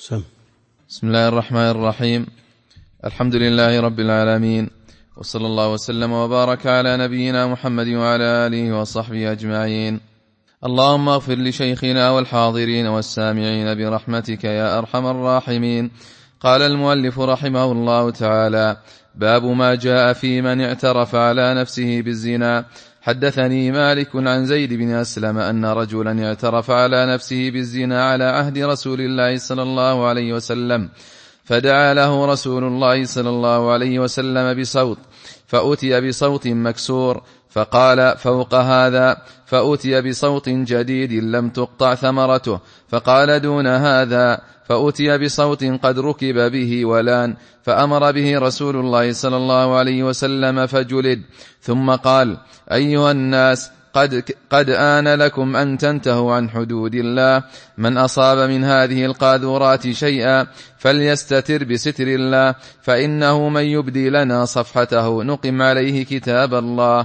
بسم الله الرحمن الرحيم. الحمد لله رب العالمين، وصلى الله وسلم وبارك على نبينا محمد وعلى آله وصحبه أجمعين. اللهم اغفر لشيخنا والحاضرين والسامعين برحمتك يا أرحم الراحمين. قال المؤلف رحمه الله تعالى: باب ما جاء في من اعترف على نفسه بالزنا. حدثني مالك عن زيد بن أسلم أن رجلا اعترف على نفسه بالزنا على عهد رسول الله صلى الله عليه وسلم، فدعا له رسول الله صلى الله عليه وسلم بصوت، فأتي بصوت مكسور، فقال فوق هذا، فأتي بصوت جديد لم تقطع ثمرته، فقال دون هذا، فأتي بصوت قد ركب به ولان، فأمر به رسول الله صلى الله عليه وسلم فجلد، ثم قال: أيها الناس، قد آن لكم أن تنتهوا عن حدود الله. من أصاب من هذه القاذورات شيئا فليستتر بستر الله، فإنه من يبدي لنا صفحته نقم عليه كتاب الله.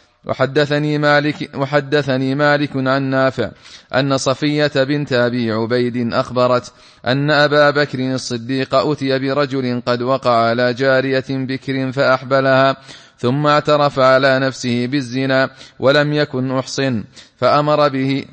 وحدثني مالك عن نافع أن صفية بنت أبي عبيد أخبرت أن أبا بكر الصديق أتي برجل قد وقع على جارية بكر فأحبلها، ثم اعترف على نفسه بالزنا ولم يكن أحصن، فأمر به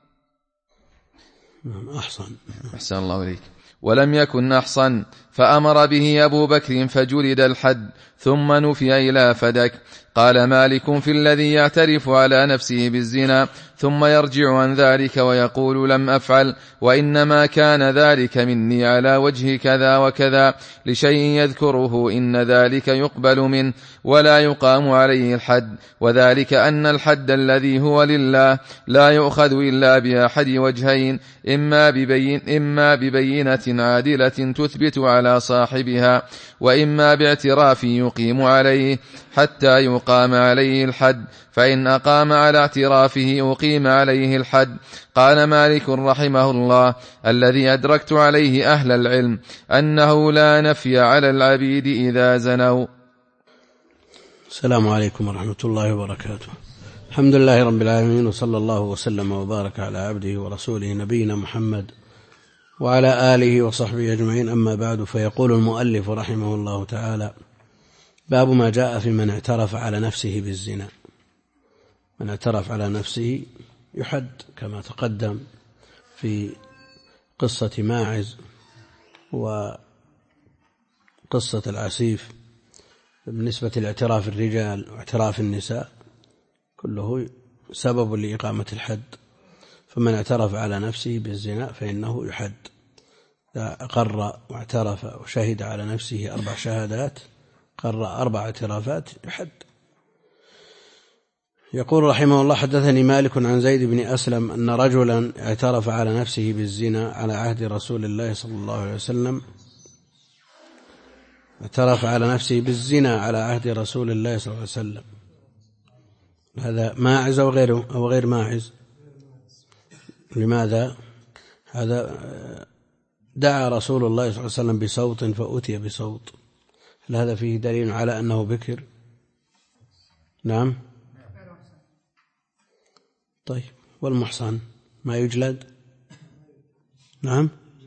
أحسن الله إليك، ولم يكن أحصن، فأمر به أبو بكر فجلد الحد، ثم نفي إلى فدك. قال مالك في الذي يعترف على نفسه بالزنا ثم يرجع عن ذلك ويقول لم أفعل، وإنما كان ذلك مني على وجه كذا وكذا، لشيء يذكره، إن ذلك يقبل منه ولا يقام عليه الحد، وذلك أن الحد الذي هو لله لا يؤخذ إلا بأحد وجهين: إما ببينة عادلة تثبت على صاحبها، وإما باعتراف يقيم عليه حتى يقام عليه الحد، فإن أقام على اعترافه أقيم عليه الحد. قال مالك رحمه الله: الذي أدركت عليه أهل العلم أنه لا نفي على العبيد إذا زنوا. السلام عليكم ورحمة الله وبركاته. الحمد لله رب العالمين، وصلى الله وسلم وبارك على عبده ورسوله نبينا محمد وعلى آله وصحبه أجمعين، أما بعد. فيقول المؤلف رحمه الله تعالى: باب ما جاء في من اعترف على نفسه بالزنا. من اعترف على نفسه يحد كما تقدم في قصة ماعز وقصة العسيف بالنسبة لاعتراف الرجال واعتراف النساء، كله سبب لإقامة الحد. فمن اعترف على نفسه بالزنا فإنه يحد. إذا أقر واعترف وشهد على نفسه 4 شهادات، قر 4 اعترافات، يحد. يقول رحمه الله: حدثني مالك عن زيد بن أسلم أن رجلا اعترف على نفسه بالزنا على عهد رسول الله صلى الله عليه وسلم. اعترف على نفسه بالزنا على عهد رسول الله صلى الله عليه وسلم. هذا ماعز أو غيره أو غير ماعز؟ لماذا؟ هذا دعا رسول الله صلى الله عليه وسلم بصوت فأتي بصوت. هل هذا فيه دليل على أنه بكر؟ نعم. طيب، والمحصن ما يجلد؟ نعم.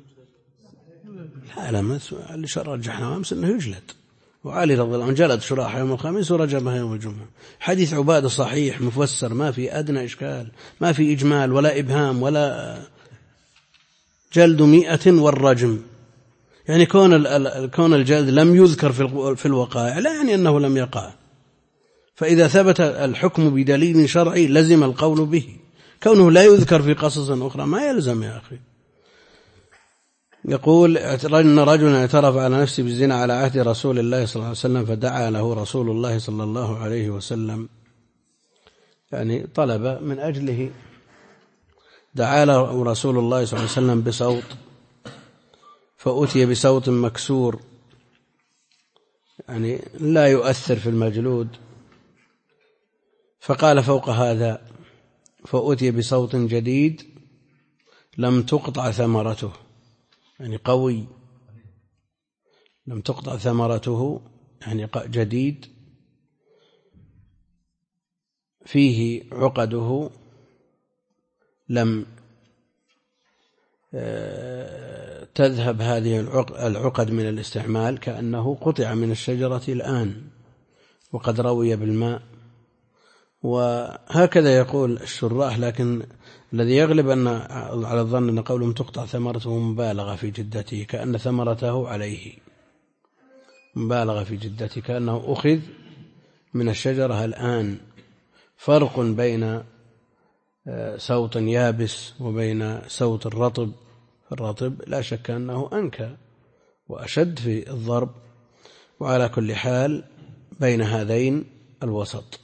لا ما اللي رجحنا أمس أنه يجلد، وعلي رضي الله عنه جلد شراح يوم الخميس ورجمها يوم الجمعة. حديث عبادة صحيح مفسر، ما في أدنى إشكال، ما في إجمال ولا إبهام ولا جلد 100 والرجم. يعني كون الجلد لم يذكر في الوقائع لا يعني أنه لم يقع. فإذا ثبت الحكم بدليل شرعي لزم القول به. كونه لا يذكر في قصص أخرى ما يلزم يا أخي. يقول: أن رجلا اعترف على نفسه بالزنا على عهد رسول الله صلى الله عليه وسلم، فدعا له رسول الله صلى الله عليه وسلم، يعني طلب من أجله، دعا له رسول الله صلى الله عليه وسلم بصوت، فأتي بصوت مكسور، يعني لا يؤثر في المجلود، فقال فوق هذا، فأتي بصوت جديد لم تقطع ثمرته، يعني قوي، لم تقطع ثمرته، يعني جديد، فيه عقده لم تذهب هذه العقد من الاستعمال كأنه قطع من الشجرة الآن وقد روي بالماء. وهكذا يقول الشراح، لكن الذي يغلب أن على الظن أن قولهم تقطع ثمرته مبالغة في جدته، كأن ثمرته عليه، مبالغة في جدته، كأنه أخذ من الشجرة الآن. فرق بين سوط يابس وبين سوط الرطب. الرطب لا شك أنه أنكى وأشد في الضرب، وعلى كل حال بين هذين الوسط.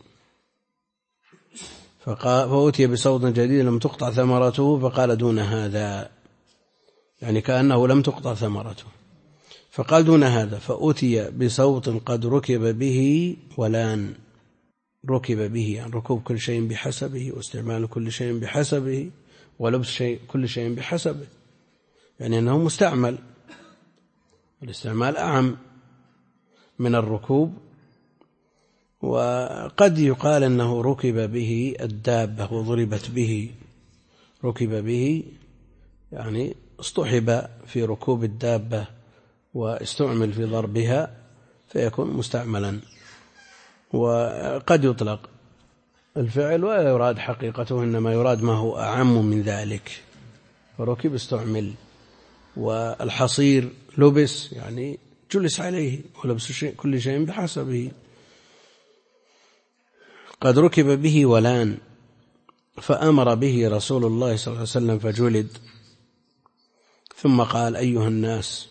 فأتي بصوت جديد لم تقطع ثمرته فقال دون هذا، يعني كأنه لم تقطع ثمرته، فقال دون هذا. فأتي بصوت قد ركب به ولان. ركب به يعني ركوب كل شيء بحسبه، واستعمال كل شيء بحسبه، ولبس كل شيء بحسبه، يعني أنه مستعمل. الاستعمال أعم من الركوب. وقد يقال أنه ركب به الدابة وضربت به. ركب به يعني اصطحب في ركوب الدابة واستعمل في ضربها فيكون مستعملا. وقد يطلق الفعل ولا يراد حقيقته، إنما يراد ما هو أعم من ذلك. فركب استعمل. والحصير لبس يعني جلس عليه، ولبس كل شيء بحسبه. قد ركب به ولان، فأمر به رسول الله صلى الله عليه وسلم فجلد. ثم قال أيها الناس،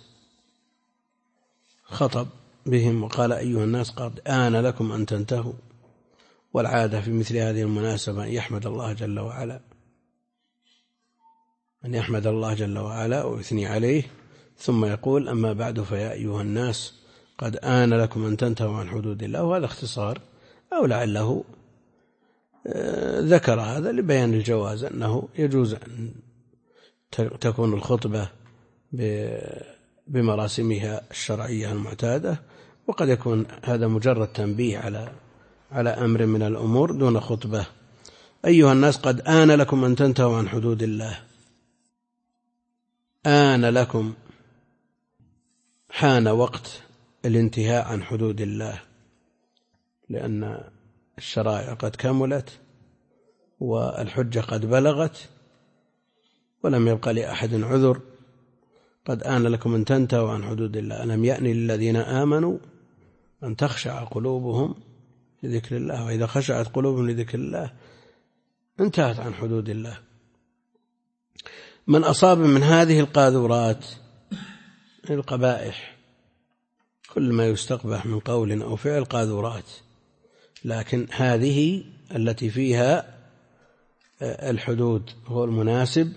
خطب بهم وقال أيها الناس قد آن لكم أن تنتهوا. والعادة في مثل هذه المناسبة أن يحمد الله جل وعلا، أن يحمد الله جل وعلا ويثني عليه، ثم يقول أما بعد فيا أيها الناس قد آن لكم أن تنتهوا عن حدود الله. وهذا اختصار، أو لعله ذكر هذا لبيان الجواز، أنه يجوز أن تكون الخطبة بمراسمها الشرعية المعتادة، وقد يكون هذا مجرد تنبيه على أمر من الأمور دون خطبة. أيها الناس قد آن لكم أن تنتهوا عن حدود الله. آن لكم، حان وقت الانتهاء عن حدود الله، لأن الشرائع قد كملت والحجة قد بلغت ولم يبقى لأحد عذر. قد آن لكم أن تنتهوا عن حدود الله. ألم يأن للذين آمنوا أن تخشع قلوبهم لذكر الله، وإذا خشعت قلوبهم لذكر الله انتهت عن حدود الله. من أصاب من هذه القاذورات القبائح، كل ما يستقبح من قول أو فعل قاذورات، لكن هذه التي فيها الحدود هو المناسب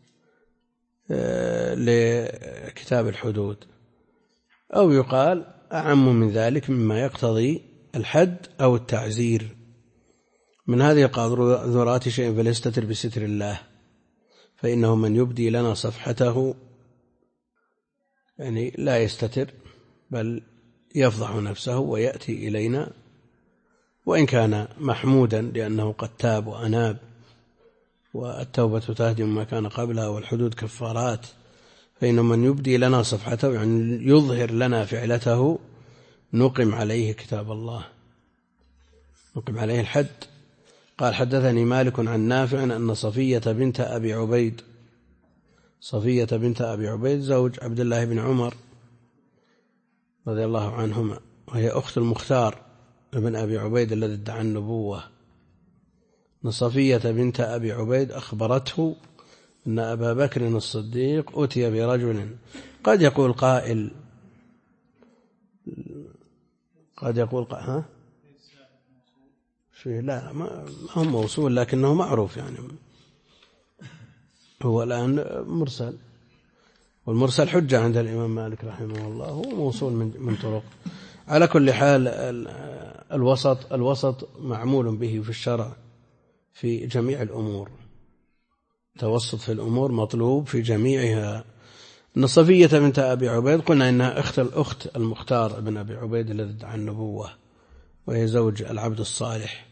لكتاب الحدود. أو يقال أعم من ذلك مما يقتضي الحد أو التعزير. من هذه القاذورات شيء فليستتر بستر الله، فإنه من يبدي لنا صفحته يعني لا يستتر بل يفضح نفسه ويأتي إلينا، وإن كان محمودا لأنه قد تاب وأناب، والتوبة تهدم ما كان قبلها والحدود كفارات. فإنه من يبدي لنا صفحته يعني يظهر لنا فعلته نقم عليه كتاب الله، نقم عليه الحد. قال حدثني مالك عن نافع أن صفية بنت أبي عبيد، صفية بنت أبي عبيد زوج عبد الله بن عمر رضي الله عنهما، وهي أخت المختار ابن أبي عبيد الذي ادعى النبوة. أن صفية بنت أبي عبيد أخبرته أن أبا بكر الصديق أتي برجل. قد يقول قائل ها شيء، لا ما هو موصول لكنه معروف، يعني هو الآن مرسل، والمرسل حجة عند الإمام مالك رحمه الله، هو موصول من طرق. على كل حال الوسط معمول به في الشرع في جميع الأمور، توسط في الأمور مطلوب في جميعها. أن صفية بنت أبي عبيد قلنا إنها الأخت المختار ابن أبي عبيد الذي ادعى النبوة، وهي زوج العبد الصالح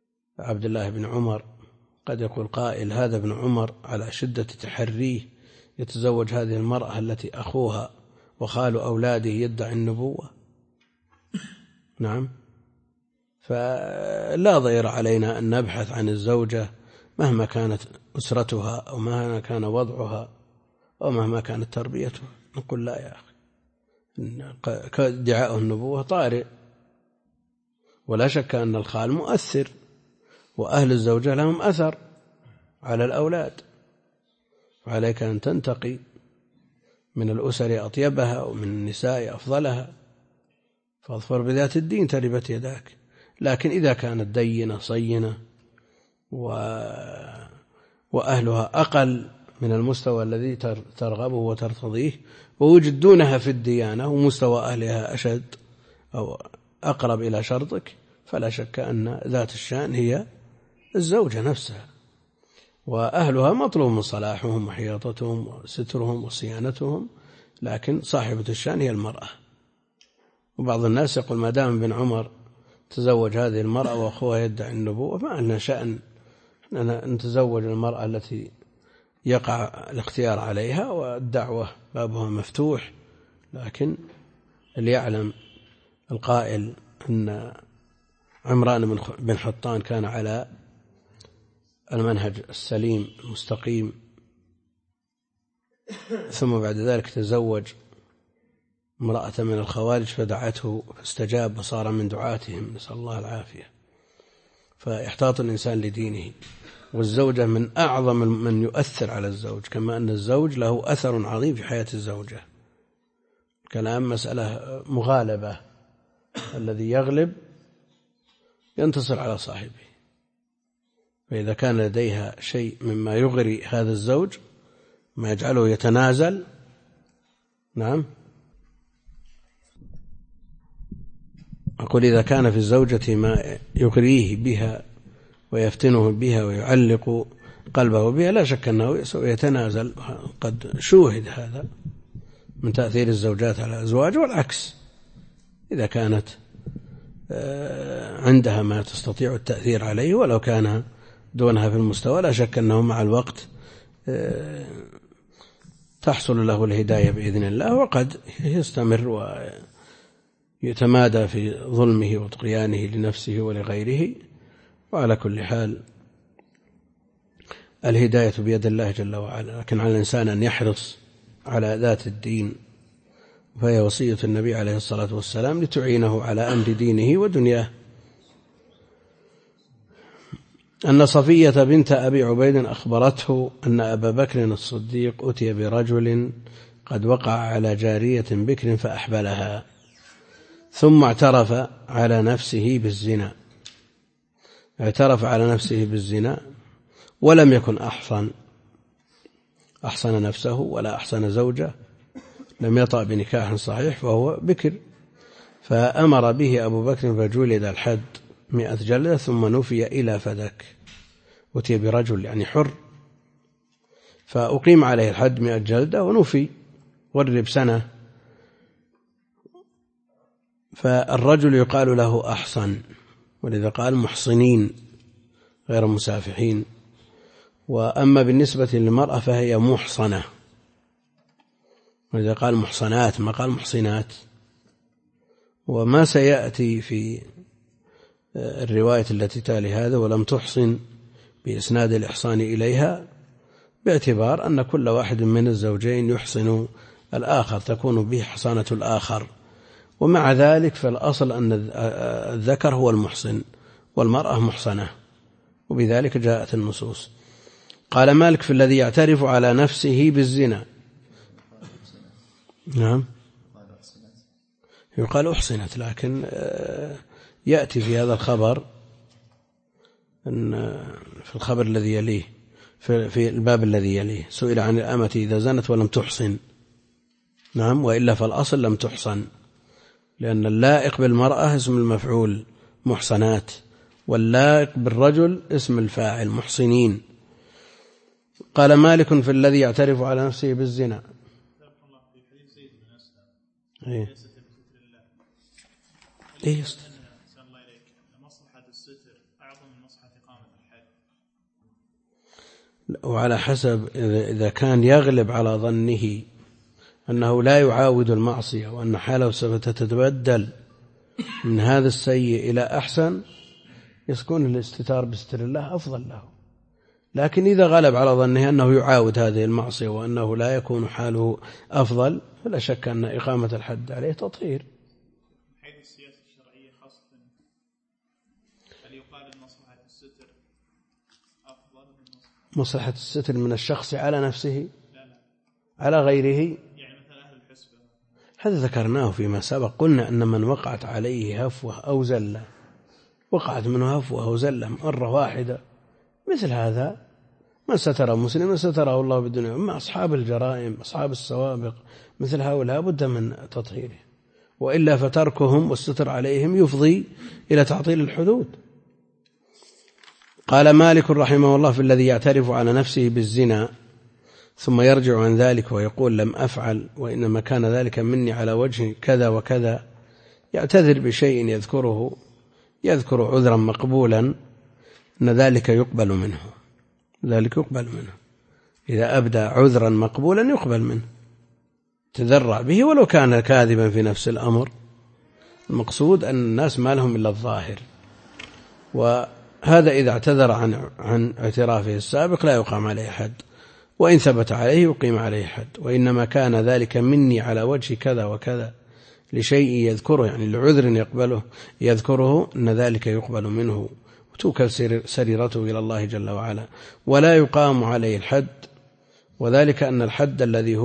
عبد الله بن عمر. قد يقول قائل هذا ابن عمر على شدة تحريه يتزوج هذه المرأة التي أخوها وخال أولاده يدعي النبوة؟ نعم. فلا ضير علينا أن نبحث عن الزوجة مهما كانت أسرتها أو مهما كان وضعها أو مهما كانت تربيتها. نقول لا يا أخي، ادعاء النبوة طارئ، ولا شك أن الخال مؤثر، وأهل الزوجة لهم أثر على الأولاد، وعليك أن تنتقي من الأسر أطيبها ومن النساء أفضلها، فاظفر بذات الدين تربت يداك. لكن إذا كانت دينة صينة وأهلها أقل من المستوى الذي ترغبه وترتضيه، ووجد دونها في الديانة ومستوى أهلها أشد أو أقرب إلى شرطك، فلا شك أن ذات الشأن هي الزوجة نفسها، وأهلها مطلوب من صلاحهم وحياطتهم وسترهم وصيانتهم، لكن صاحبة الشأن هي المرأة. وبعض الناس يقول ما دام ابن عمر تزوج هذه المرأة وأخوها يدعي النبوة ما لنا شأن أن نتزوج المرأة التي يقع الاختيار عليها، والدعوة بابها مفتوح. لكن ليعلم القائل أن عمران بن حطان كان على المنهج السليم المستقيم، ثم بعد ذلك تزوج امرأة من الخوارج فدعته فاستجاب وصار من دعاتهم، نسأل الله العافية. فيحتاط الإنسان لدينه، والزوجة من أعظم من يؤثر على الزوج، كما أن الزوج له أثر عظيم في حياة الزوجة. كلام مسألة مغالبة، الذي يغلب ينتصر على صاحبه، فإذا كان لديها شيء مما يغري هذا الزوج ما يجعله يتنازل، نعم، أقول إذا كان في الزوجة ما يغريه بها ويفتنه بها ويعلق قلبه بها لا شك أنه يتنازل. قد شوهد هذا من تأثير الزوجات على الأزواج، والعكس إذا كانت عندها ما تستطيع التأثير عليه ولو كان دونها في المستوى لا شك أنه مع الوقت تحصل له الهداية بإذن الله، وقد يستمر ويتمادى في ظلمه وطغيانه لنفسه ولغيره. وعلى كل حال الهداية بيد الله جل وعلا، لكن على الإنسان أن يحرص على ذات الدين، فهي وصية النبي عليه الصلاة والسلام لتعينه على أمر دينه ودنياه. أن صفية بنت أبي عبيد أخبرته أن أبا بكر الصديق أتي برجل قد وقع على جارية بكر فأحبلها، ثم اعترف على نفسه بالزنا. اعترف على نفسه بالزنا ولم يكن أحصن نفسه ولا أحصن زوجه، لم يطأ بنكاح صحيح، فهو بكر. فأمر به أبو بكر فجلد الحد 100 جلدة، ثم نفي إلى فدك. أتي برجل يعني حر، فأقيم عليه الحد 100 جلدة ونفي ورب سنة. فالرجل يقال له أحصن، ولذا قال محصنين غير مسافحين. وأما بالنسبة للمرأة فهي محصنة، ولذا قال محصنات ما قال محصنات. وما سيأتي في الرواية التي تالي هذا ولم تحصن بإسناد الإحصان إليها، باعتبار أن كل واحد من الزوجين يحصن الآخر، تكون به حصانة الآخر. ومع ذلك فالأصل أن الذكر هو المحصن والمرأة محصنة، وبذلك جاءت النصوص. قال مالك في الذي يعترف على نفسه بالزنا. نعم يقال أحصنت، لكن يأتي في هذا الخبر أن في الخبر الذي يليه في الباب الذي يليه سئل عن الأمة إذا زنت ولم تحصن. نعم، وإلا فالأصل لم تحصن، لأن اللائق بالمرأة اسم المفعول محصنات، واللائق بالرجل اسم الفاعل محصنين. قال مالك في الذي يعترف على نفسه بالزنا. إيه وعلى حسب إذا كان يغلب على ظنه أنه لا يعاود المعصية وأن حاله ستتبدل من هذا السيء إلى أحسن، يكون الاستتار بستر الله أفضل له. لكن إذا غلب على ظنه أنه يعاود هذه المعصية وأنه لا يكون حاله أفضل، فلا شك أن إقامة الحد عليه تطهير. حيث السياسة الشرعية خاصة، هل يقال أن مصلحة الستر أفضل من مصلحة الستر من الشخص على نفسه؟ لا على غيره. يعني مثلا أهل الحسبة، هذا ذكرناه فيما سبق، قلنا أن من وقعت عليه هفوة أو زلة، وقعت منه هفوة أو زلة مرة واحدة، مثل هذا من ستر مسلما ستره الله بالدنيا. أما أصحاب الجرائم أصحاب السوابق مثل هؤلاء بد من تطهيره، وإلا فتركهم والستر عليهم يفضي إلى تعطيل الحدود. قال مالك رحمه الله في الذي يعترف على نفسه بالزنا ثم يرجع عن ذلك ويقول لم أفعل وإنما كان ذلك مني على وجه كذا وكذا، يعتذر بشيء يذكر عذرا مقبولا، أن ذلك يقبل منه، ذلك يقبل منه. إذا أبدى عذرا مقبولا يقبل منه، تذرع به ولو كان كاذبا في نفس الأمر. المقصود أن الناس ما لهم إلا الظاهر، وهذا إذا اعتذر عن اعترافه السابق لا يقام عليه حد، وإن ثبت عليه يقيم عليه حد. وإنما كان ذلك مني على وجه كذا وكذا لشيء يذكره، يعني لعذر يقبله يذكره، أن ذلك يقبل منه وتوكل سريرته إلى الله جل وعلا، ولا يقام عليه الحد. وذلك أن الحد الذي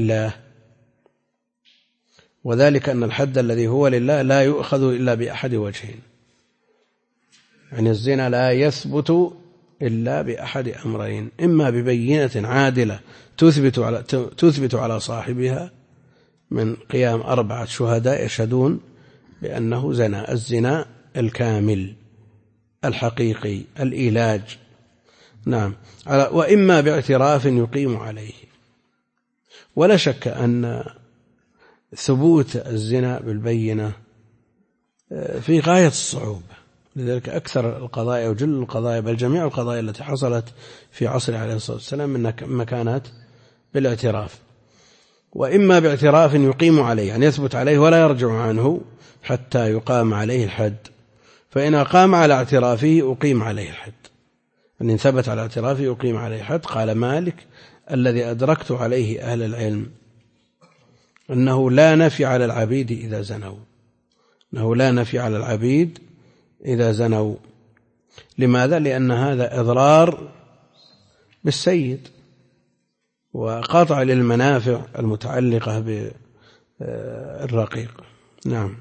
هو لله لا يؤخذ إلا بأحد وجهين، يعني الزنا لا يثبت إلا بأحد أمرين: إما ببينة عادلة تثبت على صاحبها من قيام 4 شهداء يشهدون بأنه زنا، الزنا الكامل الحقيقي الإيلاج، نعم، وإما باعتراف يقيم عليه. ولا شك أن ثبوت الزنا بالبينة في غاية الصعوبة، لذلك أكثر القضايا وجل القضايا بل جميع القضايا التي حصلت في عصر عليه الصلاة والسلام من كانت بالاعتراف. وإما باعتراف يقيم عليه، يعني يثبت عليه ولا يرجع عنه حتى يقام عليه الحد، فإن أقام على اعترافه أقيم عليه الحد، أن ثبت على اعترافه أقيم عليه الحد. قال مالك: الذي أدركت عليه أهل العلم أنه لا نفي على العبيد إذا زنوا، أنه لا نفي على العبيد إذا زنوا. لماذا؟ لأن هذا إضرار بالسيد وقطع للمنافع المتعلقة بالرقيق. نعم.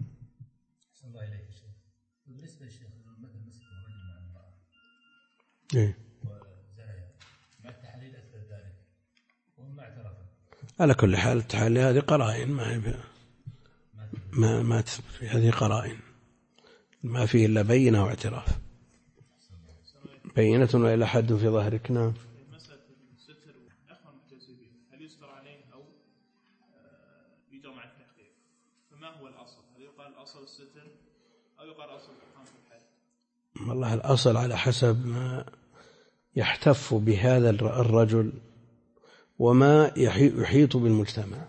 بالنسبة للشيخ مثل مسك الرجل مع المرأة وزنايا مع التحليل أثبت ذلك وهم اعترفوا، على كل حال التحليل هذه قرائن ما تثبت، هذه قرائن ما فيه إلا بينة واعتراف، بينة وإلى حد في ظهرك. نعم. مسألة الستر أخوان محتسبين، هل يستر عليه أو يجرى مع التحقيق؟ فما هو الأصل؟ هل يقال الأصل الستر أو يقال أصل إقامة الحد؟ والله الأصل على حسب ما يحتف بهذا الرجل وما يحيط بالمجتمع،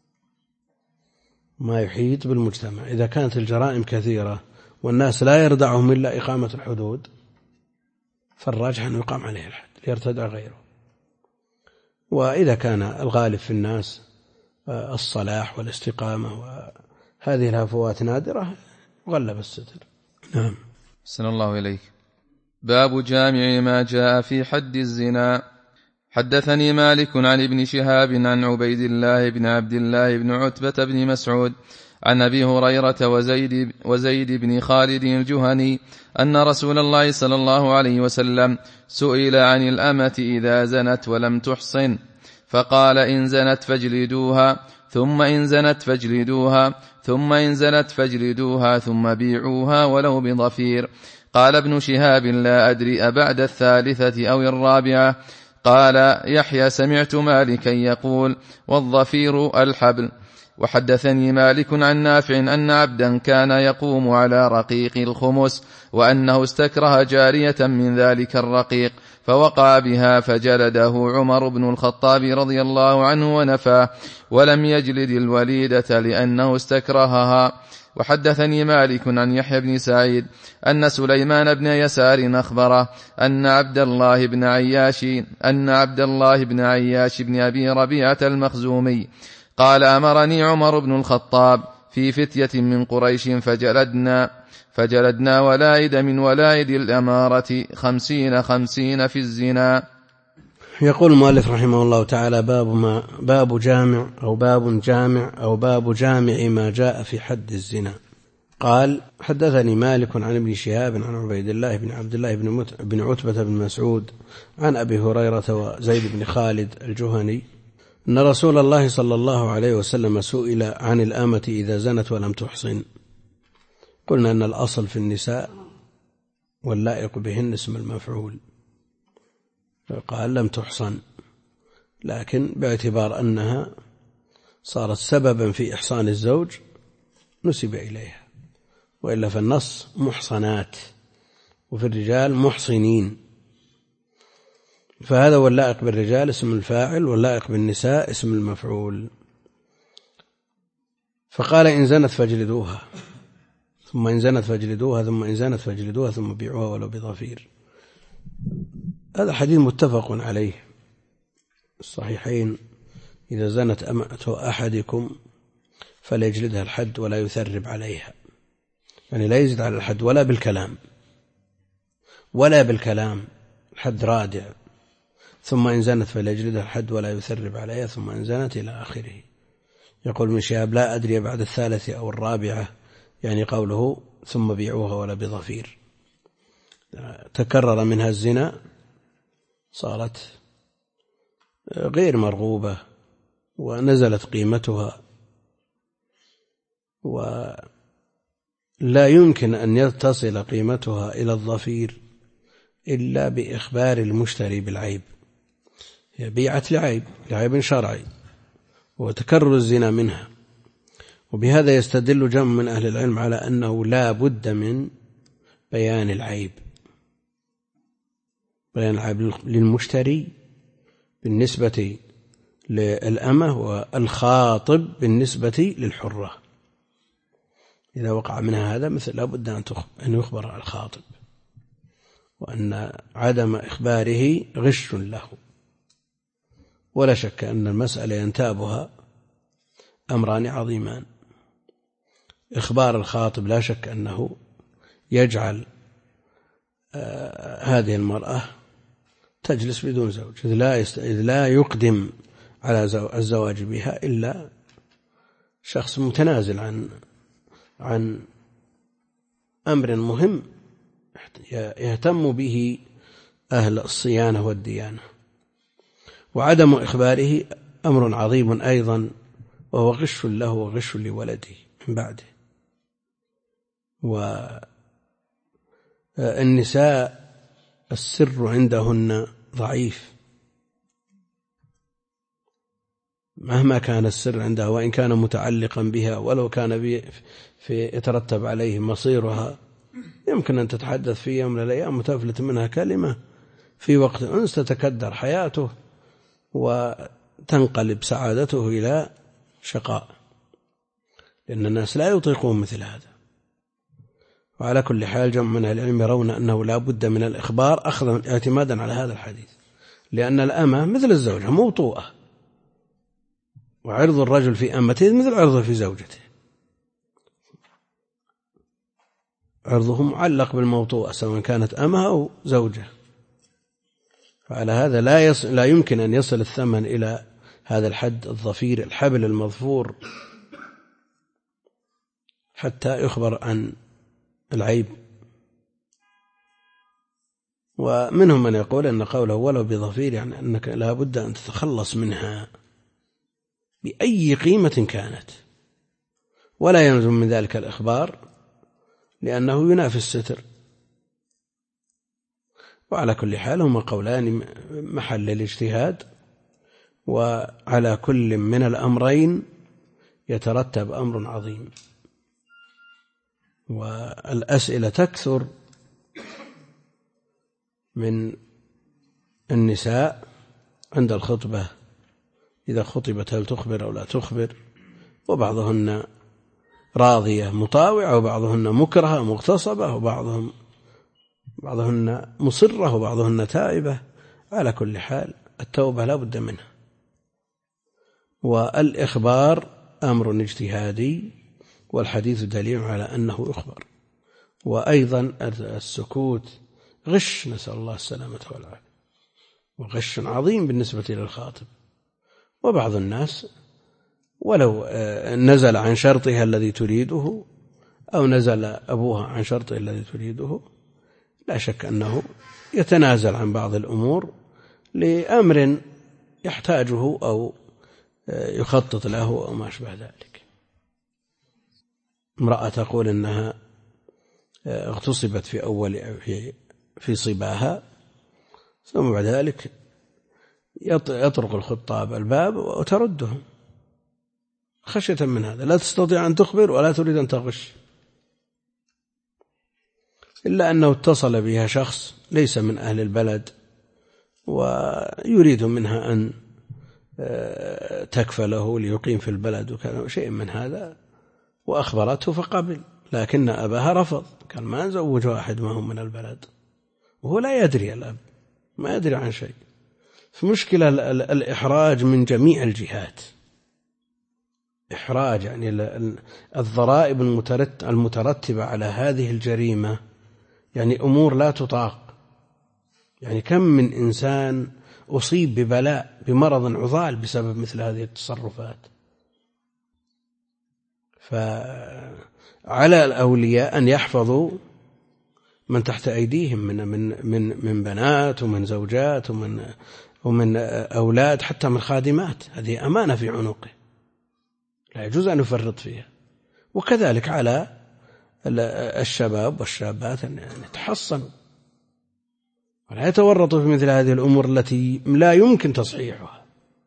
ما يحيط بالمجتمع. إذا كانت الجرائم كثيرة والناس لا يردعهم إلا إقامة الحدود، فالراجح أن يقام عليه الحد ليرتدع غيره. وإذا كان الغالب في الناس الصلاح والاستقامة وهذه الهفوات نادرة غلب الستر. نعم. أحسن الله إليك. باب جامع ما جاء في حد الزنا. حدثني مالك عن ابن شهاب عن عبيد الله بن عبد الله بن عتبة بن مسعود عن أبي هريرة وزيد بن خالد الجهني أن رسول الله صلى الله عليه وسلم سئل عن الأمة إذا زنت ولم تحصن، فقال: إن زنت فاجلدوها، ثم إن زنت فاجلدوها، ثم إن زنت فاجلدوها، ثم بيعوها ولو بضفير. قال ابن شهاب: لا أدري أبعد 3 أو 4. قال يحيى: سمعت مالكا يقول: والظفير الحبل. وحدثني مالك عن نافع أن عبدا كان يقوم على رقيق الخمس، وأنه استكره جارية من ذلك الرقيق، فوقع بها فجلده عمر بن الخطاب رضي الله عنه ونفاه، ولم يجلد الوليدة لأنه استكرهها. وحدثني مالك عن يحيى بن سعيد أن سليمان بن يسار أخبره أن عبد الله بن عياش بن أبي ربيعة المخزومي قال أمرني عمر بن الخطاب في فتية من قريش فجلدنا ولائد من ولائد الأمارة 50 في الزنا. يقول المؤلف رحمه الله تعالى: باب جامع ما جاء في حد الزنا. قال: حدثني مالك عن ابن شهاب عن عبيد الله بن عبد الله بن عتبة بن مسعود عن أبي هريرة وزيد بن خالد الجهني أن رسول الله صلى الله عليه وسلم سئل عن الأمة إذا زنت ولم تحصن. قلنا أن الأصل في النساء واللائق بهن اسم المفعول، قال لم تحصن، لكن باعتبار أنها صارت سببا في إحصان الزوج نسب إليها، وإلا فالنص محصنات، وفي الرجال محصنين، فهذا واللائق بالرجال اسم الفاعل واللائق بالنساء اسم المفعول. فقال: إن زنت فاجلدوها، ثم إن زنت فاجلدوها، ثم إن زنت فاجلدوها، ثم بيعوها ولو بضفير. هذا حديث متفق عليه الصحيحين: إذا زنت أمة أحدكم فليجلدها الحد ولا يثرب عليها، يعني لا يزيد على الحد ولا بالكلام، الحد رادع. ثم إن زنت فليجلدها الحد ولا يثرب عليها، ثم إن زنت إلى آخره. يقول ابن شهاب: لا أدري بعد الثالثة أو الرابعة، يعني قوله ثم بيعوها ولا بضفير، تكرر منها الزنا صارت غير مرغوبة ونزلت قيمتها، ولا يمكن أن يتصل قيمتها إلى الضفير إلا بإخبار المشتري بالعيب. هي بيعت لعيب شرعي وتكرر الزنا منها، وبهذا يستدل جمع من أهل العلم على أنه لا بد من بيان العيب للمشتري بالنسبة للأمة، والخاطب بالنسبة للحرة. إذا وقع منها هذا مثل لا بد أن يخبر الخاطب، وأن عدم إخباره غش له. ولا شك أن المسألة ينتابها أمران عظيمان: إخبار الخاطب لا شك أنه يجعل هذه المرأة تجلس بدون زوج، إذ لا يقدم على الزواج بها إلا شخص متنازل عن أمر مهم يهتم به أهل الصيانة والديانة. وعدم إخباره أمر عظيم أيضا، وهو غش له وغش لولده من بعده. والنساء السر عندهن ضعيف مهما كان السر عندها، وإن كان متعلقا بها، ولو كان يترتب عليه مصيرها. يمكن أن تتحدث في يوم من الأيام وتفلت منها كلمة في وقت أنس تتكدر حياته وتنقلب سعادته إلى شقاء، لأن الناس لا يطيقون مثل هذا. وعلى كل حال جمع من العلم يرون أنه لا بد من الإخبار أخذا اعتمادا على هذا الحديث، لأن الأمة مثل الزوجة موطوءة، وعرض الرجل في أمته مثل عرضه في زوجته، عرضه معلق بالموطوءة سواء كانت أمة أو زوجة. فعلى هذا لا يمكن أن يصل الثمن إلى هذا الحد الظفير، الحبل المظفور، حتى يخبر عن العيب. ومنهم من يقول أن قوله ولو بظفير يعني أنك لا بد أن تتخلص منها بأي قيمة كانت، ولا يلزم من ذلك الإخبار لأنه ينافي الستر. وعلى كل حال هما قولان محل الاجتهاد، وعلى كل من الأمرين يترتب أمر عظيم. والأسئلة تكثر من النساء عند الخطبة إذا خطبت هل تخبر أو لا تخبر، وبعضهن راضية مطاوعة وبعضهن مكرهة مغتصبة وبعضهن مصرة وبعضهن تائبة. على كل حال التوبة لا بد منها. والإخبار أمر اجتهادي والحديث دليل على أنه يخبر. وأيضا السكوت غش، نسأل الله السلامة والعافية، وغش عظيم بالنسبة للخاطب. وبعض الناس ولو نزل عن شرطها الذي تريده أو نزل أبوها عن شرطه الذي تريده لا شك أنه يتنازل عن بعض الأمور لأمر يحتاجه أو يخطط له أو ما أشبه ذلك. امرأة تقول إنها اغتصبت في صباها، ثم بعد ذلك يطرق الخطاب الباب وتردهم خشية من هذا. لا تستطيع أن تخبر ولا تريد أن تغش، إلا أنه اتصل بها شخص ليس من أهل البلد ويريد منها أن تكفله ليقيم في البلد وكان شيء من هذا، وأخبرته فقبل، لكن أباها رفض، قال ما نزوج واحد ما هو من البلد، وهو لا يدري، الأب ما يدري عن شيء. فمشكلة الإحراج من جميع الجهات، إحراج يعني الضرائب المترتبة على هذه الجريمة، يعني أمور لا تطاق. يعني كم من إنسان أصيب ببلاء بمرض عضال بسبب مثل هذه التصرفات. فعلى الأولياء أن يحفظوا من تحت أيديهم من بنات ومن زوجات ومن أولاد، حتى من خادمات. هذه أمانة في عنقه لا يجوز أن يفرط فيها. وكذلك على الشباب والشابات أن يتحصنوا ولا يتورطوا في مثل هذه الأمور التي لا يمكن تصحيحها.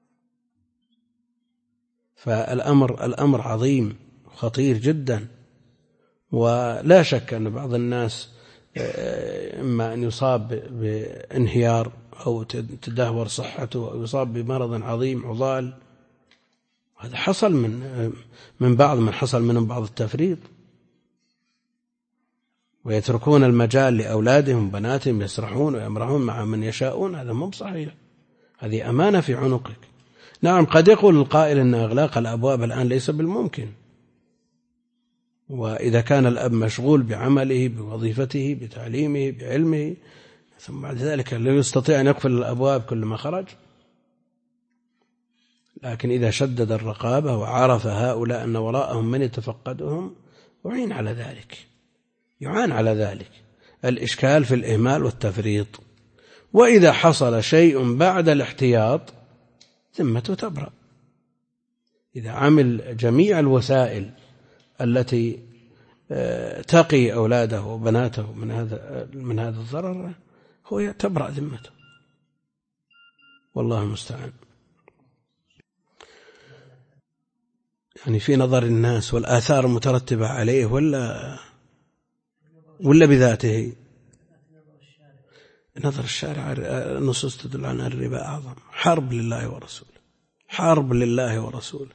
فالأمر عظيم خطير جدا. ولا شك أن بعض الناس إما أن يصاب بانهيار أو تدهور صحته أو يصاب بمرض عظيم عضال. هذا حصل من بعض من حصل منهم بعض التفريط، ويتركون المجال لأولادهم بناتهم يسرحون ويمرحون مع من يشاءون. هذا مو صحيح، هذه أمانة في عنقك. نعم قد يقول القائل أن إغلاق الأبواب الآن ليس بالممكن، وإذا كان الأب مشغول بعمله بوظيفته بتعليمه بعلمه ثم بعد ذلك لا يستطيع أن يقفل الأبواب كل ما خرج. لكن إذا شدد الرقابة وعرف هؤلاء أن وراءهم من يتفقدهم وعين على ذلك، يعان على ذلك. الإشكال في الإهمال والتفريط. وإذا حصل شيء بعد الاحتياط ذمته تبرأ. إذا عمل جميع الوسائل التي تقي أولاده وبناته من هذا الضرر هو تبرأ ذمته، والله المستعان. يعني في نظر الناس والآثار المترتبة عليه ولا بذاته؟ نظر الشارع. النصوص تدل على الربا أعظم حرب لله ورسوله، حرب لله ورسوله.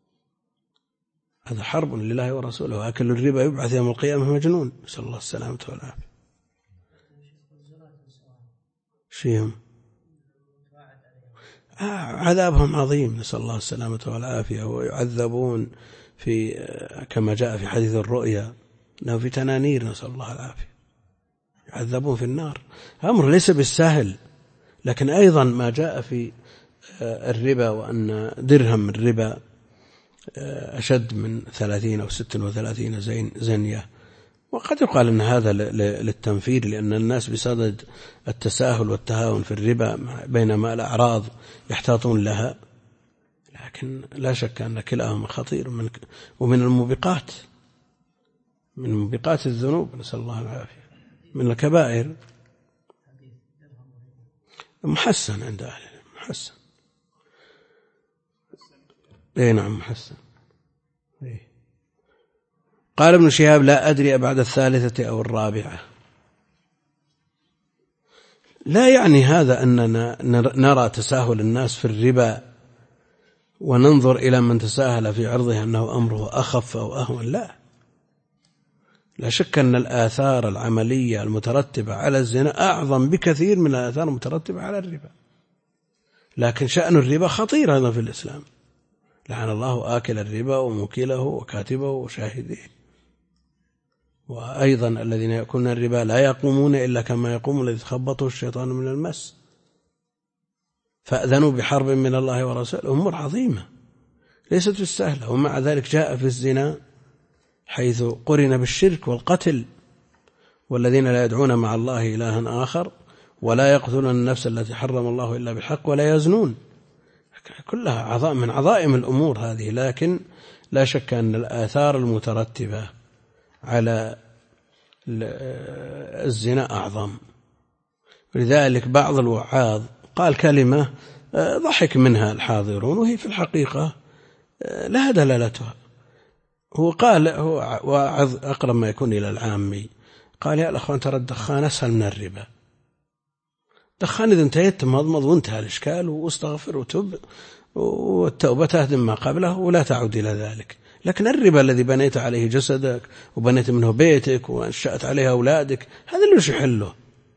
هذا حرب لله ورسوله. وأكل الربا يبعث يوم القيامة مجنون، نسأل الله السلامة والعافية. شيهم عذابهم عظيم، نسأل الله السلامة والعافية. ويعذبون كما جاء في حديث الرؤيا أنه في تنانير، نسأل الله العافية، يعذبون في النار. أمر ليس بالسهل. لكن أيضا ما جاء في الربا وأن درهم الربا أشد من 30 أو 36 زنية. وقد يقال أن هذا للتنفير، لأن الناس بصدد التساهل والتهاون في الربا بينما الأعراض يحتاطون لها. لكن لا شك أن كلاهما خطير ومن الموبقات، من موبقات الذنوب، نسأل الله العافية، من الكبائر. محسن عند أهل العلم، محسن. اي نعم محسن. قال ابن شهاب لا أدري بعد الثالثة أو الرابعة. لا يعني هذا أننا نرى تساهل الناس في الربا وننظر إلى من تساهل في عرضه أنه أمره أخف أو أهون. لا شك أن الآثار العملية المترتبة على الزنا أعظم بكثير من الآثار المترتبة على الربا، لكن شأن الربا خطير هذا في الإسلام. لعن الله آكل الربا وموكله وكاتبه وشاهديه. وأيضا الذين يأكلون الربا لا يقومون إلا كما يقوم الذي تخبطه الشيطان من المس. فأذنوا بحرب من الله ورسوله. أمور عظيمة ليست بالسهلة، ومع ذلك جاء في الزنا حيث قرن بالشرك والقتل. والذين لا يدعون مع الله إلها آخر ولا يقتلون النفس التي حرم الله إلا بالحق ولا يزنون. كلها من عظائم الأمور هذه، لكن لا شك أن الآثار المترتبة على الزنا أعظم. لذلك بعض الوعاظ قال كلمة ضحك منها الحاضرون وهي في الحقيقة لها دلالتها. هو قال، هو واعظ أقرب ما يكون إلى العامي، قال يا الأخوان ترى الدخان أسهل من الربا. دخان إذا انتهيت تمضمض وانتهى الإشكال واستغفر وتب، والتوبة تهدم ما قبله ولا تعود إلى ذلك. لكن الربا الذي بنيت عليه جسدك وبنيت منه بيتك وانشأت عليه أولادك، هذا اللي يحله.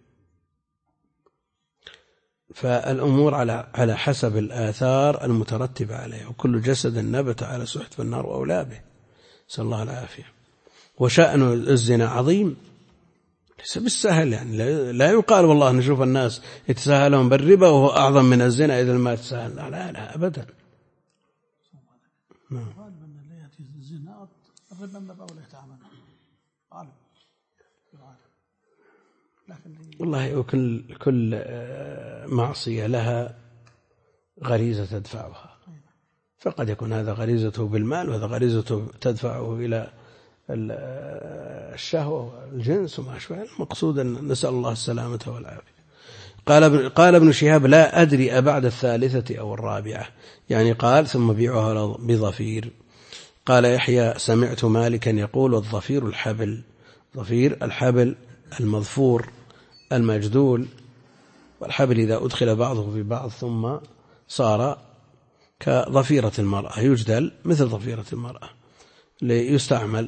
فالأمور على حسب الآثار المترتبة عليها، وكل جسد نبت على سحت فالنار أولى به، نسأل الله العافية. وشأن الزنا عظيم ليس بالسهل، يعني لا يقال والله نشوف الناس يتساهلون بالربا وهو أعظم من الزنا إذا ما تساهل، لا أبدا. غالبا اللي يأتي الزنا الربا من باب أولى يتعامل غالبا. والله كل معصية لها غريزة تدفعها، فقد يكون هذا غريزته بالمال وهذا غريزته تدفعه إلى الشهوة والجنس وما أشبه. المقصود أن نسأل الله السلامة والعافية. قال ابن شهاب لا أدري أبعد الثالثة أو الرابعة، يعني قال ثم بيعها بظفير. قال يحيى سمعت مالكا يقول والظفير الحبل، ظفير الحبل المظفور المجدول، والحبل إذا أدخل بعضه في بعض ثم صار كظفيرة المرأة، يجدل مثل ظفيرة المرأة ليستعمل.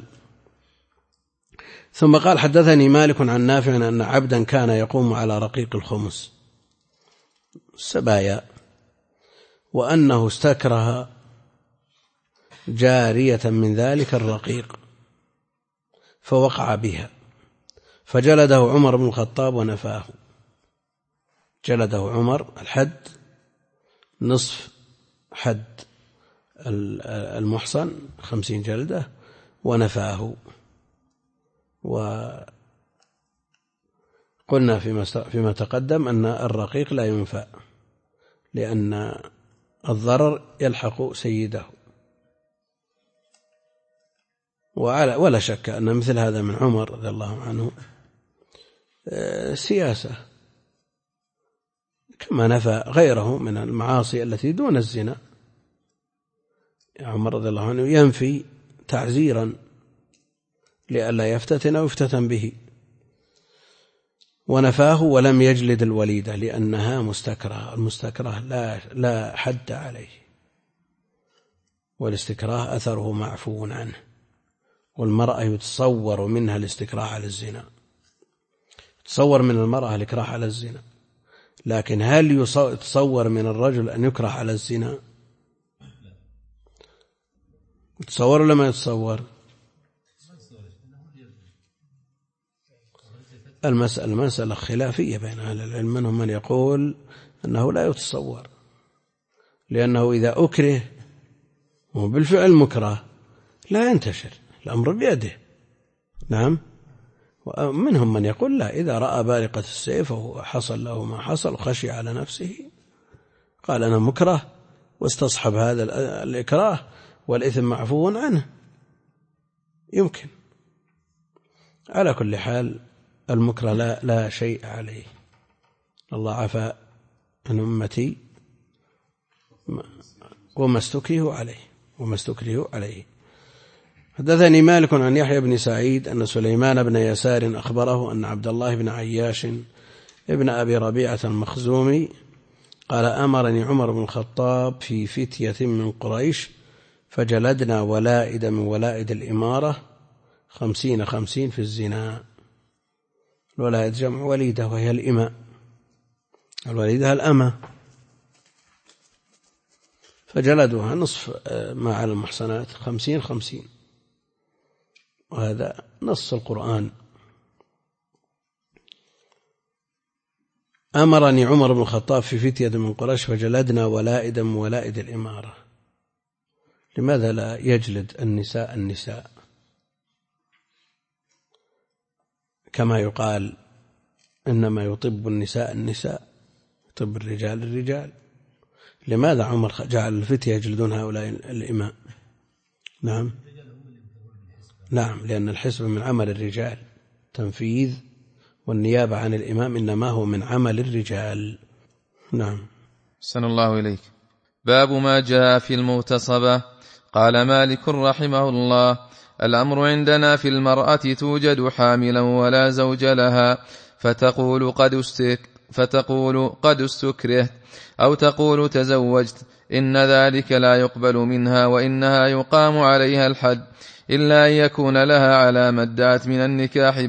ثم قال حدثني مالك عن نافع أن عبدا كان يقوم على رقيق الخمس السبايا، وأنه استكره جارية من ذلك الرقيق فوقع بها، فجلده عمر بن الخطاب ونفاه. جلده عمر الحد نصف حد المحصن 50 جلدة ونفاه. وقلنا فيما تقدم أن الرقيق لا ينفى لأن الضرر يلحق سيده، ولا شك أن مثل هذا من عمر رضي الله عنه سياسة، كما نفى غيره من المعاصي التي دون الزنا. عمر رضي الله عنه ينفي تعزيرا لئلا يفتتن أو يفتتن به، ونفاه ولم يجلد الوليدة لأنها مستكرهة. المستكره لا حد عليه، والاستكراه أثره معفو عنه، والمرأة يتصور منها الاستكراه على الزنا، يتصور من المرأة الإكراه على الزنا، لكن هل يتصور من الرجل أن يكره على الزنا؟ يتصور ولا ما يتصور؟ المسألة خلافية بين أهل العلم، منهم من يقول أنه لا يتصور لأنه إذا أكره وبالفعل مكره لا ينتشر، الأمر بيده. نعم. ومنهم من يقول لا، إذا رأى بارقة السيف وحصل له ما حصل وخشي على نفسه قال أنا مكره واستصحب هذا الإكراه والإثم معفو عنه، يمكن. على كل حال المكره لا شيء عليه. الله عفا عن أمتي وما استكرهوا عليه. حدثني مالك عن يحيى بن سعيد أن سليمان بن يسار أخبره أن عبد الله بن عياش ابن أبي ربيعة المخزومي قال أمرني عمر بن الخطاب في فتية من قريش فجلدنا ولائد من ولائد الإمارة 50 في الزنا. الولائد جمع وليدة وهي الإماء، الوليدة الأمة، فجلدوها نصف ما على المحصنات 50، وهذا نص القرآن. أمرني عمر بن الخطاب في فتية من قريش فجلدنا ولائد من ولائد الإمارة. لماذا لا يجلد النساء كما يقال إنما يطب النساء يطب الرجال؟ لماذا عمر جعل الفتية يجلدون هؤلاء الإماء؟ نعم لأن الحسب من عمل الرجال، تنفيذ والنيابة عن الإمام إنما هو من عمل الرجال. نعم. أحسن الله إليك. باب ما جاء في المغتصبة. قال مالك رحمه الله: الأمر عندنا في المرأة توجد حاملا ولا زوج لها، فتقول قد استكرهت، أو تقول تزوجت، إن ذلك لا يقبل منها، وإنها يقام عليها الحد، إلا أن يكون لها على ما ادعت من النكاح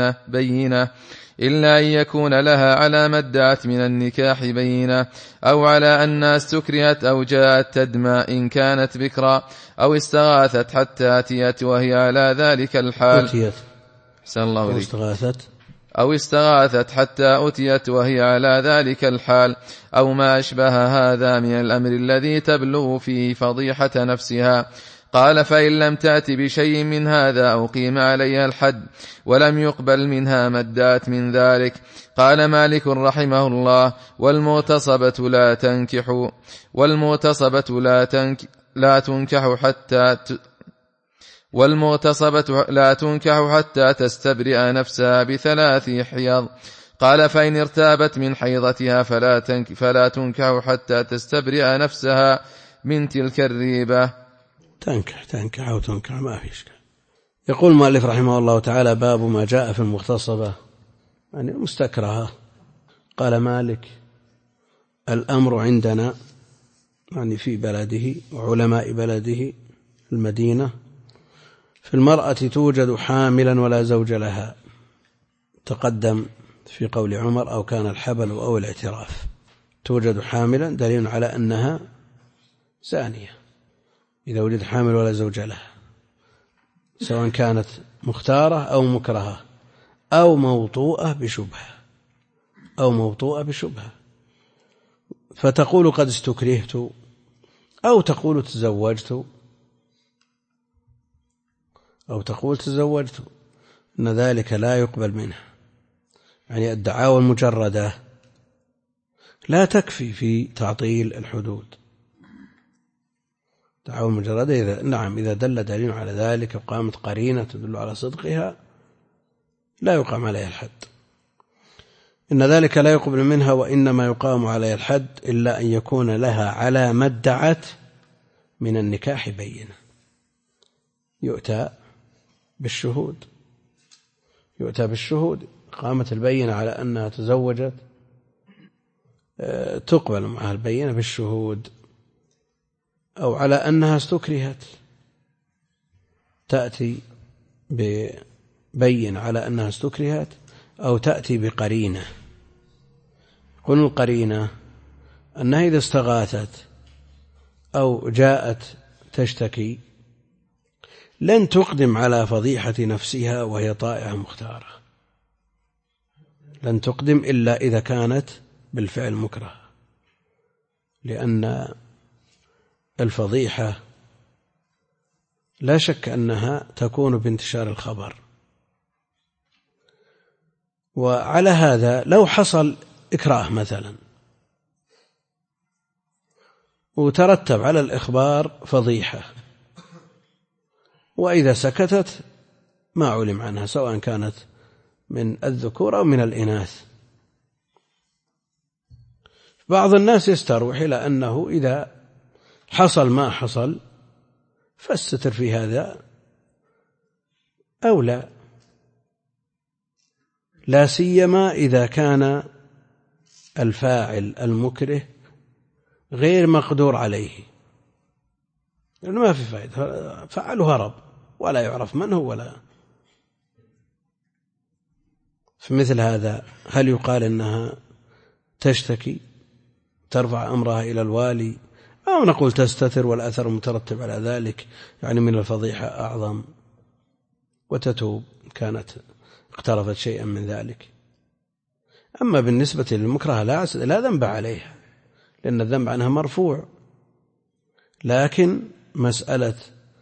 بينة، أو على أنها استكرهت أو جاءت تدمى إن كانت بكرا، أو استغاثت حتى أتيت وهي على ذلك الحال. أو استغاثت حتى أتيت وهي على ذلك الحال، أو ما أشبه هذا من الأمر الذي تبلغ فيه فضيحة نفسها. قال: فإن لم تأت بشيء من هذا أقيم عليها الحد، ولم يقبل منها ما ادعت من ذلك. قال مالك رحمه الله: والمغتصبة لا تنكح حتى تستبرئ نفسها ب3 حيض. قال: فإن ارتابت من حيضتها فلا تنكح حتى تستبرئ نفسها من تلك الريبة. تنكح أو تنكح ما في إشكال. يقول المؤلف رحمه الله تعالى: باب ما جاء في المغتصبة، يعني المستكرهة. قال مالك: الأمر عندنا، يعني في بلده وعلماء بلده المدينة، في المرأة توجد حاملا ولا زوج لها. تقدم في قول عمر: أو كان الحبل أو الاعتراف. توجد حاملا دليل على أنها زانية إذا وجد حامل ولا زوج لها، سواء كانت مختارة أو مكرهة أو موطوءة بشبهة. فتقول قد استكرهت، أو تقول تزوجت، إن ذلك لا يقبل منه. يعني الدعاوى المجردة لا تكفي في تعطيل الحدود. دعاوى المجردة إذا دل دليل على ذلك وقامت قرينة تدل على صدقها لا يقام عليها الحد. إن ذلك لا يقبل منها، وإنما يقام عليها الحد إلا أن يكون لها على ما ادعت من النكاح بينة. يؤتى بالشهود. قامت البينة على أنها تزوجت، تقبل معها البينة بالشهود. أو على أنها استكرهت، تأتي ببين على أنها استكرهت، أو تأتي بقرينة. قل القرينة أنها إذا استغاثت أو جاءت تشتكي لن تقدم على فضيحة نفسها وهي طائعة مختارة، لن تقدم إلا إذا كانت بالفعل مكره، لأن الفضيحة لا شك أنها تكون بانتشار الخبر. وعلى هذا لو حصل إكراه مثلا وترتب على الإخبار فضيحة، وإذا سكتت ما علم عنها، سواء كانت من الذكور أو من الإناث. بعض الناس يستروح إلى أنه إذا حصل ما حصل فالستر في هذا أولى، لا سيما إذا كان الفاعل المكره غير مقدور عليه، لأنه ما في فائدة، فعله هرب ولا يعرف من هو ولا. في مثل هذا هل يقال إنها تشتكي ترفع أمرها إلى الوالي، أو نقول تستتر والأثر المترتب على ذلك يعني من الفضيحة أعظم وتتوب كانت اقترفت شيئا من ذلك؟ أما بالنسبة للمكره لا ذنب عليها، لأن الذنب عنها مرفوع، لكن مسألة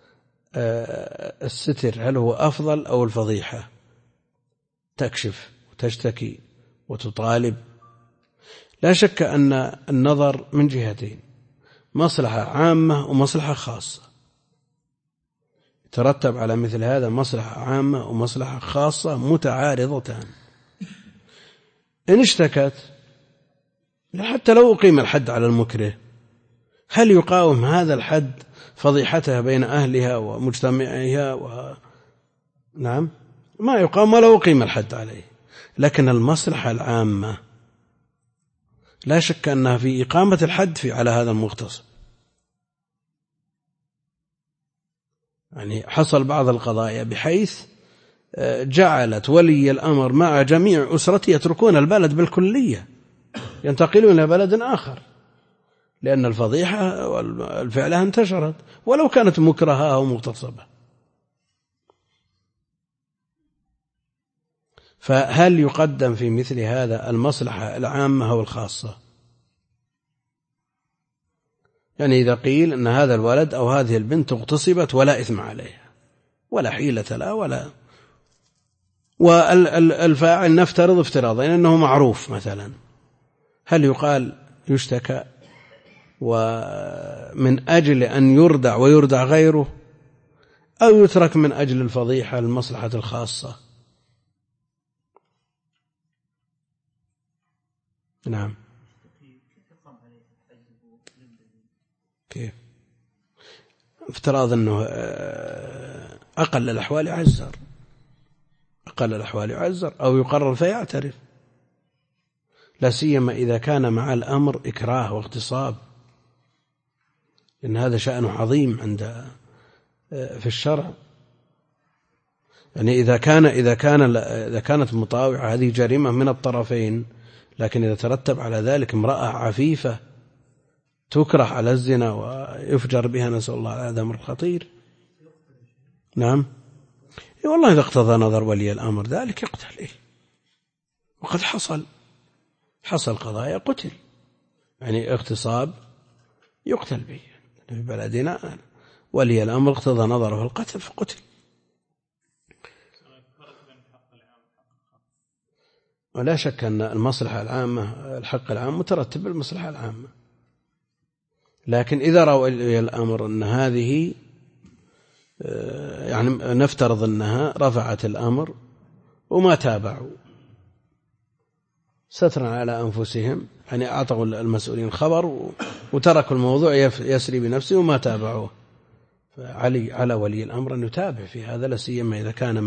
الستر هل هو أفضل أو الفضيحة؟ تكشف وتشتكي وتطالب. لا شك أن النظر من جهتين، مصلحة عامة ومصلحة خاصة، ترتب على مثل هذا مصلحة عامة ومصلحة خاصة متعارضتان. إن اشتكت حتى لو أقيم الحد على المكره، هل يقاوم هذا الحد فضيحتها بين أهلها ومجتمعها؟ نعم، ما يقاوم ولو أقيم الحد عليه. لكن المصلحة العامة لا شك أنها في إقامة الحد على هذا المغتصب. يعني حصل بعض القضايا بحيث جعلت ولي الأمر مع جميع أسرته يتركون البلد بالكلية، ينتقلون إلى بلد آخر، لأن الفضيحة والفعلها انتشرت ولو كانت مكرهة أو مغتصبة. فهل يقدم في مثل هذا المصلحة العامة أو الخاصة؟ يعني إذا قيل أن هذا الولد أو هذه البنت اغتصبت ولا إثم عليها ولا حيلة لا والفاعل نفترض افتراضين أنه معروف مثلا، هل يقال يشتكى ومن أجل أن يردع ويردع غيره، أو يترك من أجل الفضيحة المصلحة الخاصة؟ نعم. كيف؟ افتراض أنه أقل الأحوال يعزر أو يقرر فيعترف، لا سيما إذا كان مع الأمر إكراه واغتصاب، إن هذا شأن عظيم عند في الشرع. يعني إذا كانت مطاوعة هذه جريمة من الطرفين، لكن إذا ترتب على ذلك امرأة عفيفة تكره على الزنا ويفجر بها، نسأل الله هذا أمر خطير. نعم، والله إذا اقتضى نظر ولي الأمر ذلك يقتل، وقد حصل قضايا قتل، يعني اغتصاب يقتل به في بلدنا، ولي الأمر اقتضى نظره القتل فقتل. ولا شك أن المصلحة العامة الحق العام مترتب بالمصلحة العامة، لكن إذا رأى ولي الأمر أن هذه يعني نفترض أنها رفعت الأمر وما تابعوا سترا على أنفسهم، يعني أعطوا المسؤولين خبر وتركوا الموضوع يسري بنفسه وما تابعوه، على ولي الأمر أن يتابع في هذا، لا سيما إذا كان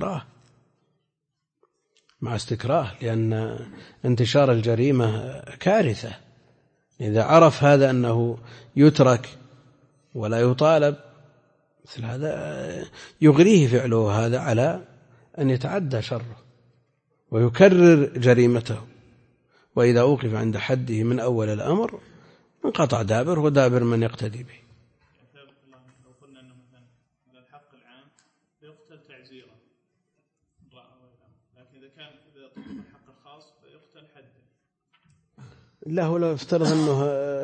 مع استكراه، لأن انتشار الجريمة كارثة. إذا عرف هذا أنه يترك ولا يطالب، مثل هذا يغريه فعله هذا على أن يتعدى شره ويكرر جريمته، وإذا أوقف عند حده من أول الأمر انقطع دابر ودابر من يقتدي به. لو قلنا أنه مثلا الحق العام يقتل تعزيرا، لكن إذا طبق الحق الخاص فيقتل حدا. لا، هو لو افترض أنه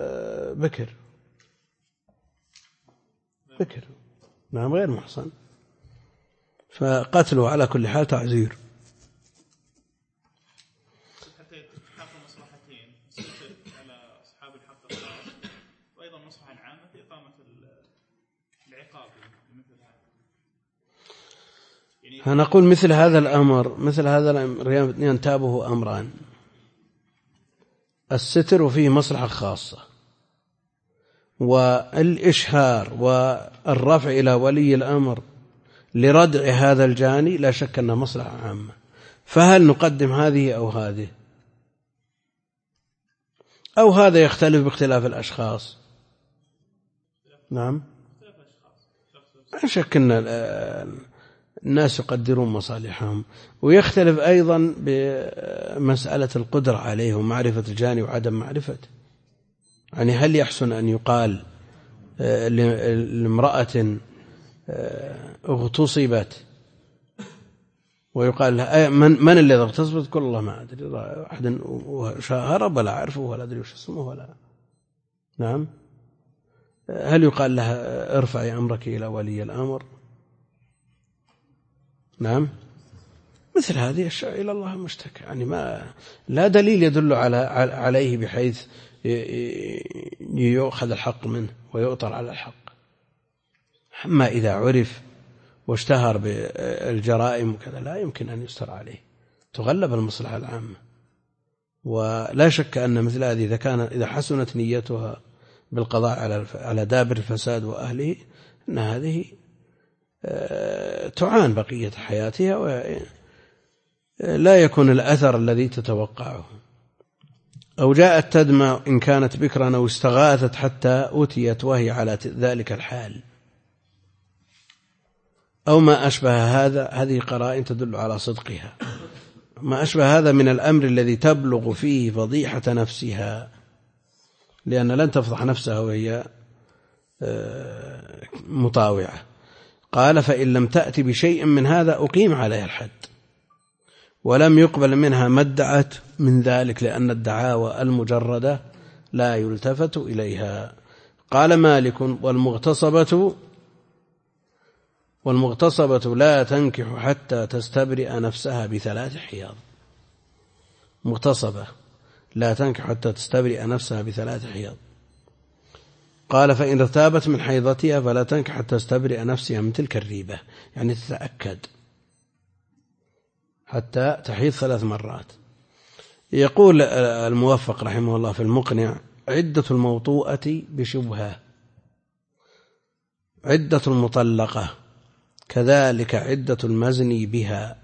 بكر نعم غير محصن، فقتله على كل حال تعزير. حتى تحقق المصلحتين، الستر على أصحاب الحق الخاص، وأيضا المصلحة العامة في إقامة العقاب مثل هذا. يعني فنقول مثل هذا الأمر ينتابه أمران: الستر وفيه مصلحة خاصة، والإشهار والرفع إلى ولي الأمر لردع هذا الجاني لا شك أنها مصلحة عامة. فهل نقدم هذه أو هذه؟ أو هذا يختلف باختلاف الأشخاص. نعم، لا شك أن الناس يقدرون مصالحهم، ويختلف أيضا بمسألة القدرة عليه ومعرفة الجاني وعدم معرفته. يعني هل يحسن أن يقال لامرأة اغتصبت ويقال لها من الذي اغتصبت؟ تقول الله ما أدري، أحد هرب ولا أعرفه ولا أدري وش اسمه ولا. نعم، هل يقال لها ارفعي أمرك إلى ولي الأمر؟ نعم، مثل هذه الشيء إلى الله المشتكى. يعني لا دليل يدل عليه بحيث يؤخذ الحق منه ويؤطر على الحق. أما إذا عرف واشتهر بالجرائم وكذا لا يمكن أن يستر عليه، تغلب المصلحة العامة. ولا شك أن مثل هذه إذا حسنت نيتها بالقضاء على دابر الفساد وأهله، أن هذه تعان بقية حياتها ولا يكون الأثر الذي تتوقعه. أو جاءت تدمع إن كانت بكرا أو استغاثت حتى أتيت وهي على ذلك الحال، أو ما أشبه هذا. هذه قرائن تدل على صدقها. ما أشبه هذا من الأمر الذي تبلغ فيه فضيحة نفسها، لأن لن تفضح نفسها وهي مطاوعة. قال فإن لم تأتي بشيء من هذا أقيم عليها الحد، ولم يقبل منها ما ادعت من ذلك، لأن الدعاوى المجردة لا يلتفت إليها. قال مالك والمغتصبة لا تنكح حتى تستبرئ نفسها ب3 حياض. مغتصبة لا تنكح حتى تستبرئ نفسها ب3 حياض. قال فإن ارتابت من حيضتها فلا تنكح حتى تستبرئ نفسها من تلك الريبة، يعني تتأكد حتى تحيض 3 مرات. يقول الموفق رحمه الله في المقنع: عدة الموطوءة بشبهة، عدة المطلقة، كذلك عدة المزني بها.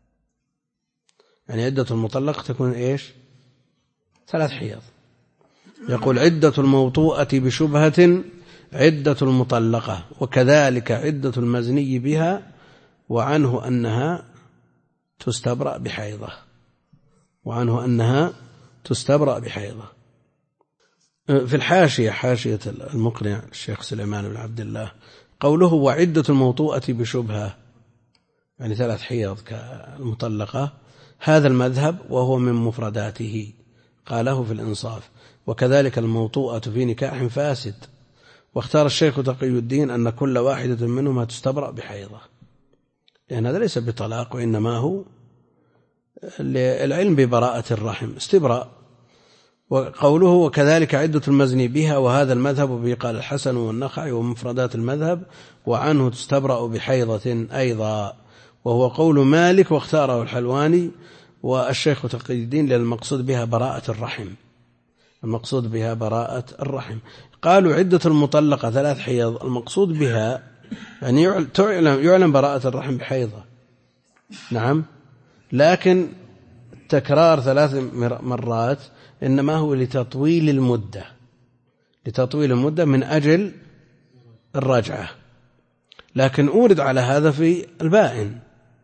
يعني عدة المطلقة تكون إيش؟ 3 حيض. يقول عدة الموطوءة بشبهة عدة المطلقة، وكذلك عدة المزني بها، وعنه أنها تستبرأ بحيضة، وعنه أنها تستبرأ بحيضة. في الحاشية، حاشية المقنع الشيخ سليمان بن عبد الله، قوله وعدة الموطوءة بشبهة يعني 3 حيض كالمطلقة، هذا المذهب وهو من مفرداته، قاله في الإنصاف. وكذلك الموطوءة في نكاح فاسد. واختار الشيخ تقي الدين أن كل واحدة منهما تستبرأ بحيضة، لأن هذا ليس بطلاق، وإنما هو العلم ببراءة الرحم استبراء. وقوله وكذلك عدة المزني بها، وهذا المذهب به قال الحسن والنخعي ومفردات المذهب، وعنه تستبرأ بحيضة أيضا، وهو قول مالك واختاره الحلواني والشيخ تقي الدين، للمقصود بها براءة الرحم، المقصود بها براءة الرحم. قالوا عدة المطلقة 3 حيض، المقصود بها يعني يعلم براءة الرحم بحيضة. نعم، لكن تكرار 3 مرات إنما هو لتطويل المدة، لتطويل المدة من أجل الرجعة. لكن أورد على هذا في البائن،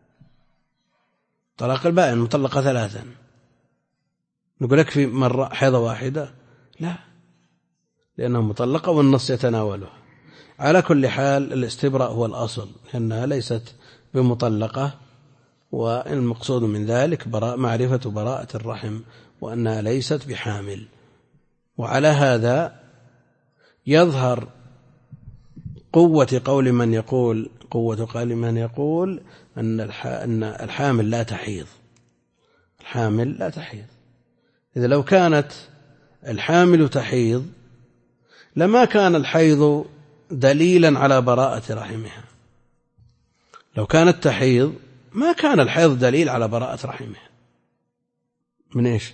طلاق البائن مطلقة 3، نقول لك في مرة حيضة واحدة؟ لا، لأنها مطلقة والنص يتناوله. على كل حال الاستبراء هو الأصل، لأنها ليست بمطلقة، والمقصود من ذلك معرفة براءة الرحم، وأنها ليست بحامل. وعلى هذا يظهر قوة قول من يقول أن الحامل لا تحيض، الحامل لا تحيض. إذا لو كانت الحامل تحيض لما كان الحيض دليلا على براءة رحمها. لو كانت تحيض ما كان الحيض دليل على براءة رحمها. من إيش؟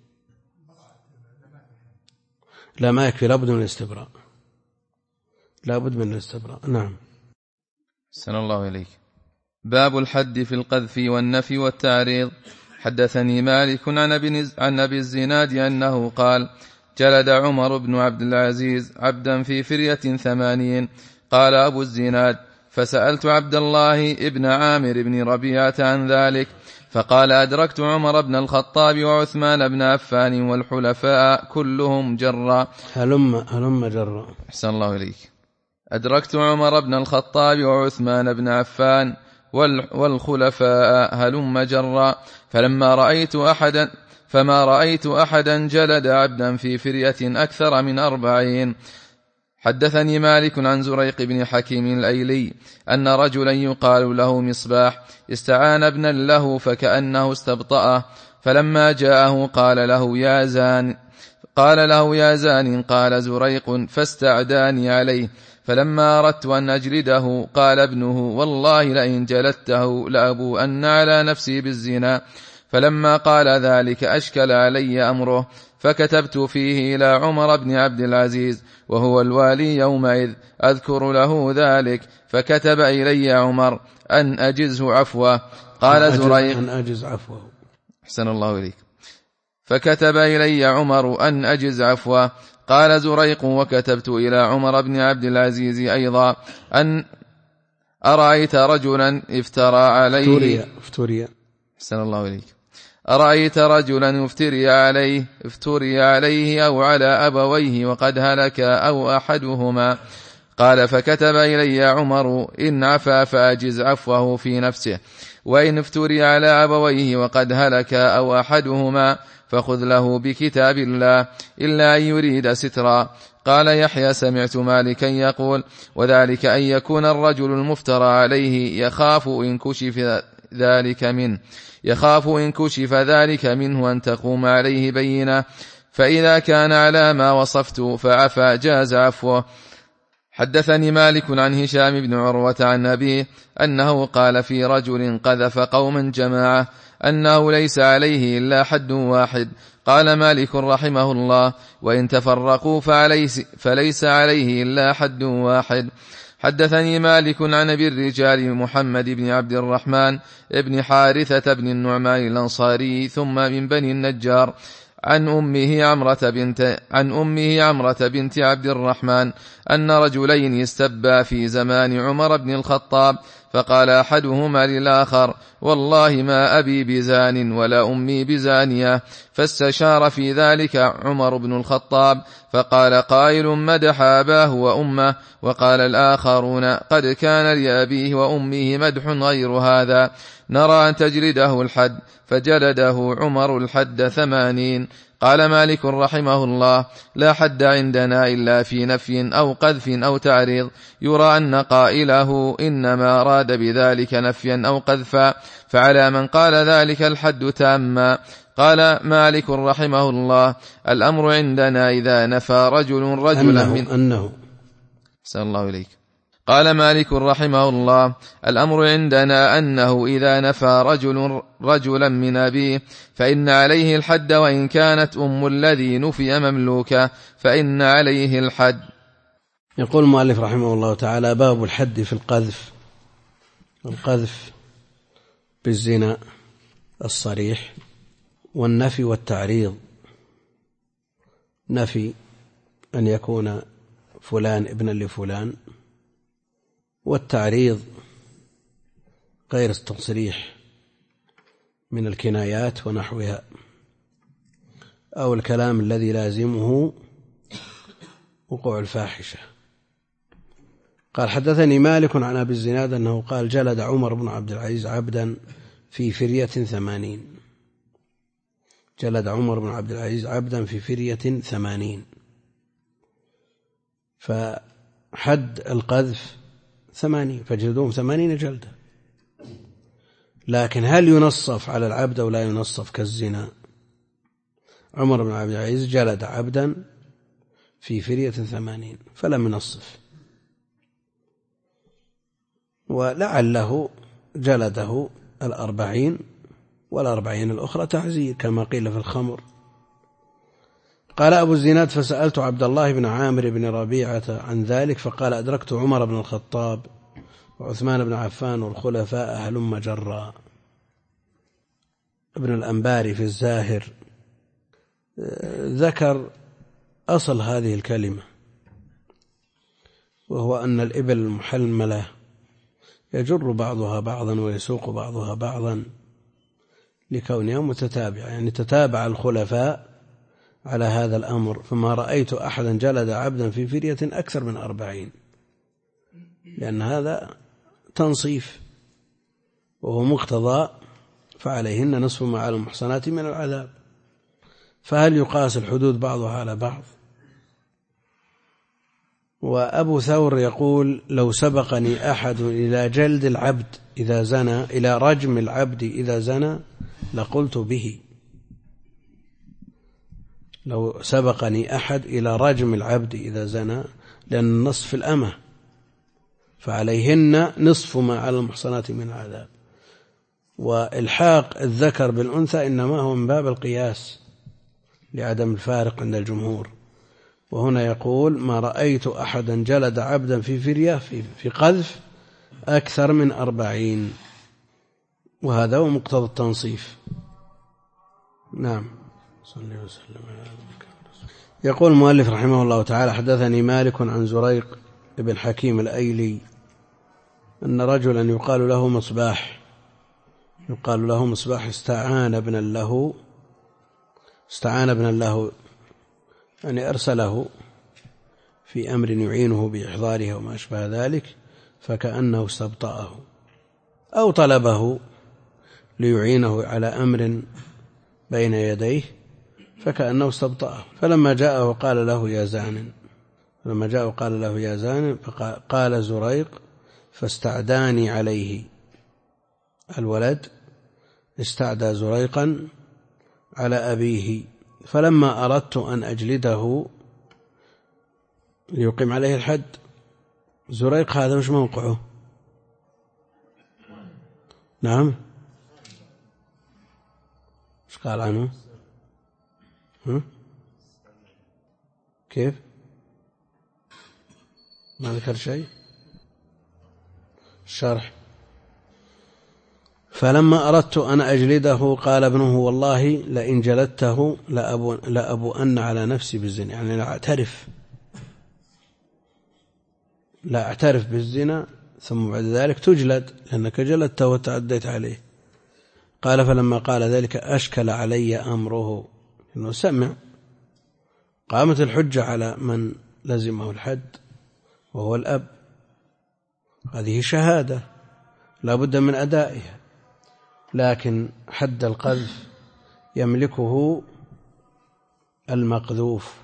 لا، ما يكفي، لابد من الاستبراء، لابد من الاستبراء. نعم. أحسن الله إليك. باب الحد في القذف والنفي والتعريض. حدثني مالك عن أبي الزناد أنه قال: جلد عمر بن عبد العزيز عبدا في فرية 80. قال أبو الزناد: فسألت عبد الله ابن عامر بن ربيعة عن ذلك فقال: أدركت عمر بن الخطاب وعثمان بن عفان والحلفاء كلهم جرا. هلم جرا. أحسن الله إليك. أدركت عمر بن الخطاب وعثمان بن عفان والخلفاء هلم جرا، فما رأيت أحدا جلد عبدا في فرية أكثر من 40. حدثني مالك عن زريق بن حكيم الأيلي أن رجلا يقال له مصباح استعان ابنا له فكأنه استبطأه، فلما جاءه قال له: يا زان. قال زريق: فاستعداني عليه، فلما أردت أن أجلده قال ابنه: والله لئن جلدته لأبو أن على نفسي بالزنا. فلما قال ذلك أشكل علي أمره، فكتبت فيه إلى عمر بن عبد العزيز وهو الوالي يومئذ أذكر له ذلك، فكتب إلي عمر أن أجزه عفوه. قال زريق: أن أجز عفوه. أحسن الله إليك. فكتب إلي عمر أن أجز عفوه. قال زريق: وكتبت إلى عمر بن عبد العزيز أيضا أن أرأيت رجلا افترى عليه أحسن الله إليك. أرأيت رجلا افتري عليه أو على أبويه وقد هلك أو أحدهما. قال: فكتب إلي عمر: إن عفا فأجز عفوه في نفسه، وإن افتري على أبويه وقد هلك أو أحدهما فخذ له بكتاب الله إلا أن يريد سترا. قال يحيى: سمعت مالكا يقول: وذلك أن يكون الرجل المفترى عليه يخاف إن كشف ذلك منه أن تقوم عليه بينة، فإذا كان على ما وصفت فعفا جاز عفوه. حدثني مالك عن هشام بن عروة عن أبيه أنه قال في رجل قذف قوما جماعة أنه ليس عليه إلا حد واحد. قال مالك رحمه الله: وإن تفرقوا فليس عليه إلا حد واحد. حدثني مالك عن أبي الرجال محمد بن عبد الرحمن ابن حارثة بن النعمان الأنصاري ثم من بني النجار عن أمه عمرة بنت عبد الرحمن أن رجلين استبا في زمان عمر بن الخطاب، فقال أحدهما للآخر: والله ما أبي بزان ولا أمي بزانية. فاستشار في ذلك عمر بن الخطاب، فقال قائل: مدح أباه وأمه، وقال الآخرون: قد كان لأبيه وأمه مدح غير هذا، نرى أن تجلده الحد. فجلده عمر الحد 80. قال مالك رحمه الله: لا حد عندنا إلا في نفي أو قذف أو تعريض، يرى أن قائله إنما أراد بذلك نفيا أو قذفا، فعلى من قال ذلك الحد تاما. قال مالك رحمه الله: الأمر عندنا إذا نفى رجلا من أنه سأل الله إليك. قال مالك رحمه الله: الأمر عندنا أنه إذا نفى رجلا من أبيه فإن عليه الحد، وإن كانت أم الذي نفي مملوكة فإن عليه الحد. يقول المؤلف رحمه الله تعالى: باب الحد في القذف بالزنا الصريح والنفي والتعريض. نفي أن يكون فلان ابنا لفلان، والتعريض غير التصريح من الكنايات ونحوها، أو الكلام الذي لازمه وقوع الفاحشة. قال: حدثني مالك عن أبي الزناد أنه قال: جلد عمر بن عبد العزيز عبدا في فرية 80. جلد عمر بن عبد العزيز عبدا في فرية 80. فحد القذف 80، فجلدوهم 80 جلدة. لكن هل ينصف على العبد أو لا ينصف كالزنا؟ عمر بن عبد العزيز جلد عبدا في فرية 80 فلم ينصف، ولعله جلده 40 والأربعين الأخرى تعزير كما قيل في الخمر. قال أبو الزناد: فسألت عبد الله بن عامر بن ربيعة عن ذلك فقال: أدركت عمر بن الخطاب وعثمان بن عفان والخلفاء هلم جرا. ابن الأنباري في الزاهر ذكر أصل هذه الكلمة، وهو أن الإبل المحلملة يجر بعضها بعضا ويسوق بعضها بعضا لكونها متتابعة، يعني تتابع الخلفاء على هذا الأمر، فما رأيت أحدا جلد عبدا في فرية أكثر من 40، لأن هذا تنصيف وهو مقتضى فعليهن نصف ما على المحصنات من العذاب. فهل يقاس الحدود بعضها على بعض؟ وأبو ثور يقول لو سبقني أحد إلى جلد العبد إذا زنى، إلى رجم العبد إذا زنى، لقلت به. لو سبقني أحد إلى رجم العبد إذا زنى، لأن النصف الأمة فعليهن نصف ما على المحصنات من العذاب. وإلحاق الذكر بالأنثى إنما هو من باب القياس لعدم الفارق عند الجمهور. وهنا يقول ما رأيت أحدا جلد عبدا في فرية في قذف أكثر من 40، وهذا هو مقتضى التنصيف. نعم. صلى وسلم على يقول المؤلف رحمه الله تعالى حدثني مالك عن زريق بن حكيم الأيلي أن رجلا يقال له مصباح استعان ابنا له يعني أرسله في أمر يعينه بإحضاره وما أشبه ذلك، فكأنه استبطأه أو طلبه ليعينه على أمر بين يديه فكأنه استبطأه. فلما جاءه قال له يا زان، فقال زريق فاستعداني عليه. الولد استعدى زريقا على أبيه، فلما أردت أن أجلده ليقيم عليه الحد. زريق هذا مش موقعه؟ نعم، ايش قال عنه؟ كيف؟ ما ذكر شيء. الشرح فلما أردت أن أجلده قال ابنه والله لئن جلدته لأبوأن على نفسي بالزنا، يعني لا أعترف بالزنا ثم بعد ذلك تجلد لأنك جلدته وتعديت عليه. قال فلما قال ذلك أشكل علي أمره، إنه سمع. قامت الحجة على من لزمه الحد وهو الأب، هذه شهادة لا بد من أدائها، لكن حد القذف يملكه المقذوف،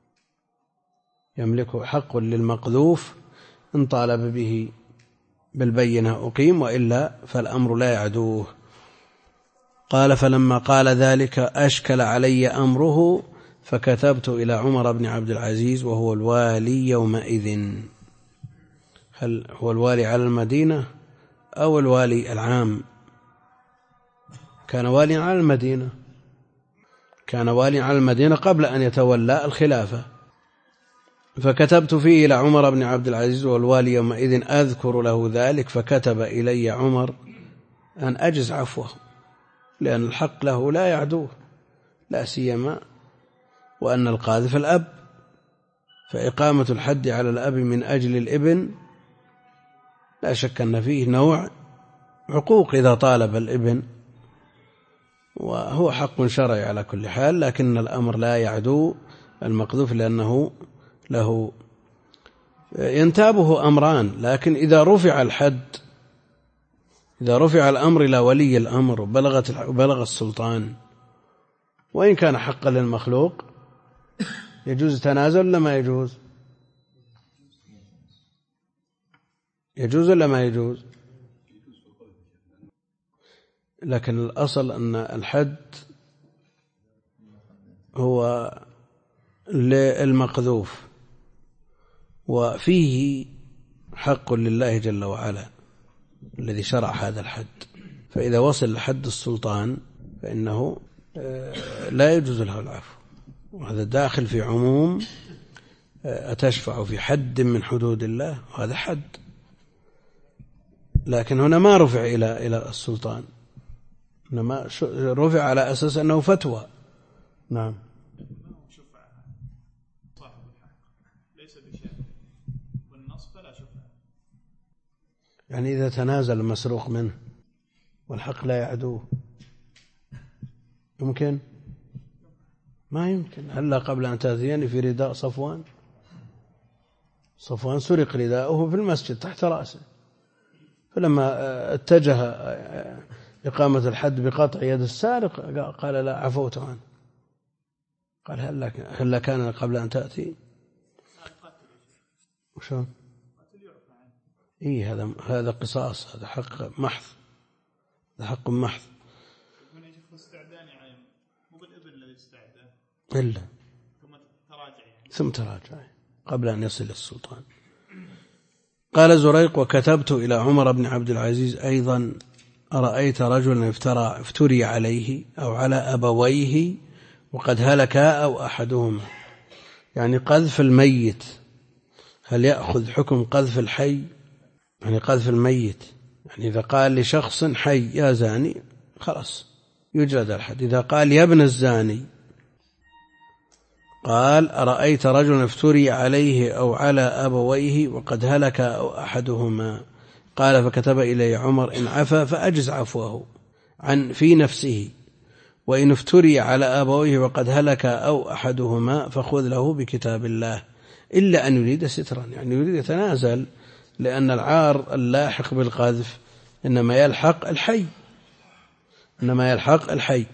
يملكه حق للمقذوف إن طالب به بالبينة أقيم، وإلا فالأمر لا يعدوه. قال فلما قال ذلك أشكل علي أمره فكتبت إلى عمر بن عبد العزيز وهو الوالي يومئذ. هل هو الوالي على المدينة أو الوالي العام؟ كان واليا على المدينة قبل أن يتولى الخلافة. فكتبت فيه إلى عمر بن عبد العزيز والوالي يومئذ أذكر له ذلك، فكتب إلي عمر أن أجز عفوه، لأن الحق له لا يعدوه، لا سيما وأن القاذف الأب، فإقامة الحد على الأب من أجل الابن لا شك أن فيه نوع عقوق إذا طالب الابن، وهو حق شرعي على كل حال، لكن الأمر لا يعدو المقذوف لأنه له ينتابه أمران. لكن إذا رفع الحد، إذا رفع الأمر إلى ولي الأمر وبلغ السلطان، وإن كان حقا للمخلوق، يجوز تنازل ولا ما يجوز؟ يجوز ولا ما يجوز؟ لكن الأصل أن الحد هو للمقذوف، وفيه حق لله جل وعلا الذي شرع هذا الحد. فإذا وصل لحد السلطان فإنه لا يجوز له العفو، وهذا داخل في عموم أتشفع في حد من حدود الله، وهذا حد. لكن هنا ما رفع إلى السلطان، إنما رفع على أساس أنه فتوى. نعم. يعني إذا تنازل المسروق منه والحق لا يعدوه يمكن؟ ما يمكن. هلا قبل أن تأتيني في رداء صفوان سرق رداءه في المسجد تحت رأسه، فلما اتجه إقامة الحد بقطع يد السارق قال لا عفوت عنه. قال هلا كان قبل أن تأتي وشون؟ إيه هذا قصاص، هذا حق محض، هذا حق محض. إلا ثم تراجع قبل أن يصل السلطان. قال زريق: وكتبت إلى عمر بن عبد العزيز أيضا: أرأيت رجلا افتري عليه أو على أبويه وقد هلكا أو أحدهما، يعني قذف الميت هل يأخذ حكم قذف الحي؟ يعني قذف الميت، يعني إذا قال لشخص حي يا زاني خلاص يجلد الحد. إذا قال يا ابن الزاني، قال: أرأيت رجلا افتري عليه أو على أبويه وقد هلك أو أحدهما. قال: فكتب إلي عمر: إن عفا فأجز عفوه في نفسه، وإن افتري على أبويه وقد هلك أو أحدهما فخذ له بكتاب الله، إلا أن يريد سترا، يعني يريد يتنازل، لأن العار اللاحق بالقذف إنما يلحق الحي.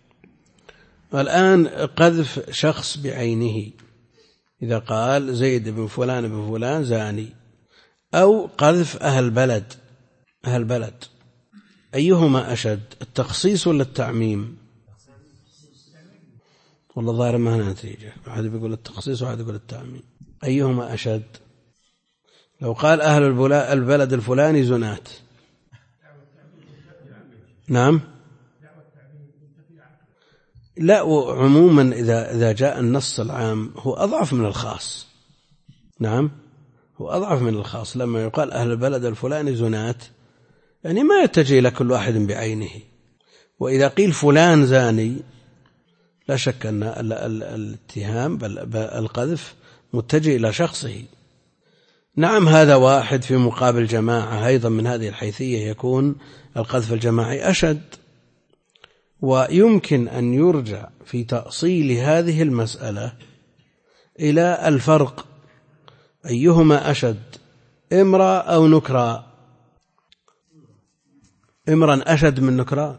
والآن قذف شخص بعينه، إذا قال زيد بن فلان بن فلان زاني، أو قذف أهل بلد، أيهما أشد، التخصيص ولا التعميم؟ والله ظاهر ما هنا نتيجة، واحد بيقول التخصيص وواحد يقول التعميم. أيهما أشد؟ لو قال أهل البلد الفلاني زنات، نعم، لا، وعموما إذا جاء النص العام هو أضعف من الخاص. نعم، هو أضعف من الخاص. لما يقال أهل البلد الفلاني زنات، يعني ما يتجه إلى كل واحد بعينه. وإذا قيل فلان زاني، لا شك أن الاتهام بل القذف متجه إلى شخصه. نعم، هذا واحد في مقابل جماعة، أيضا من هذه الحيثية يكون القذف الجماعي أشد. ويمكن أن يرجع في تأصيل هذه المسألة إلى الفرق، أيهما أشد، إمرا أو نكرا؟ إمرا أشد من نكرا.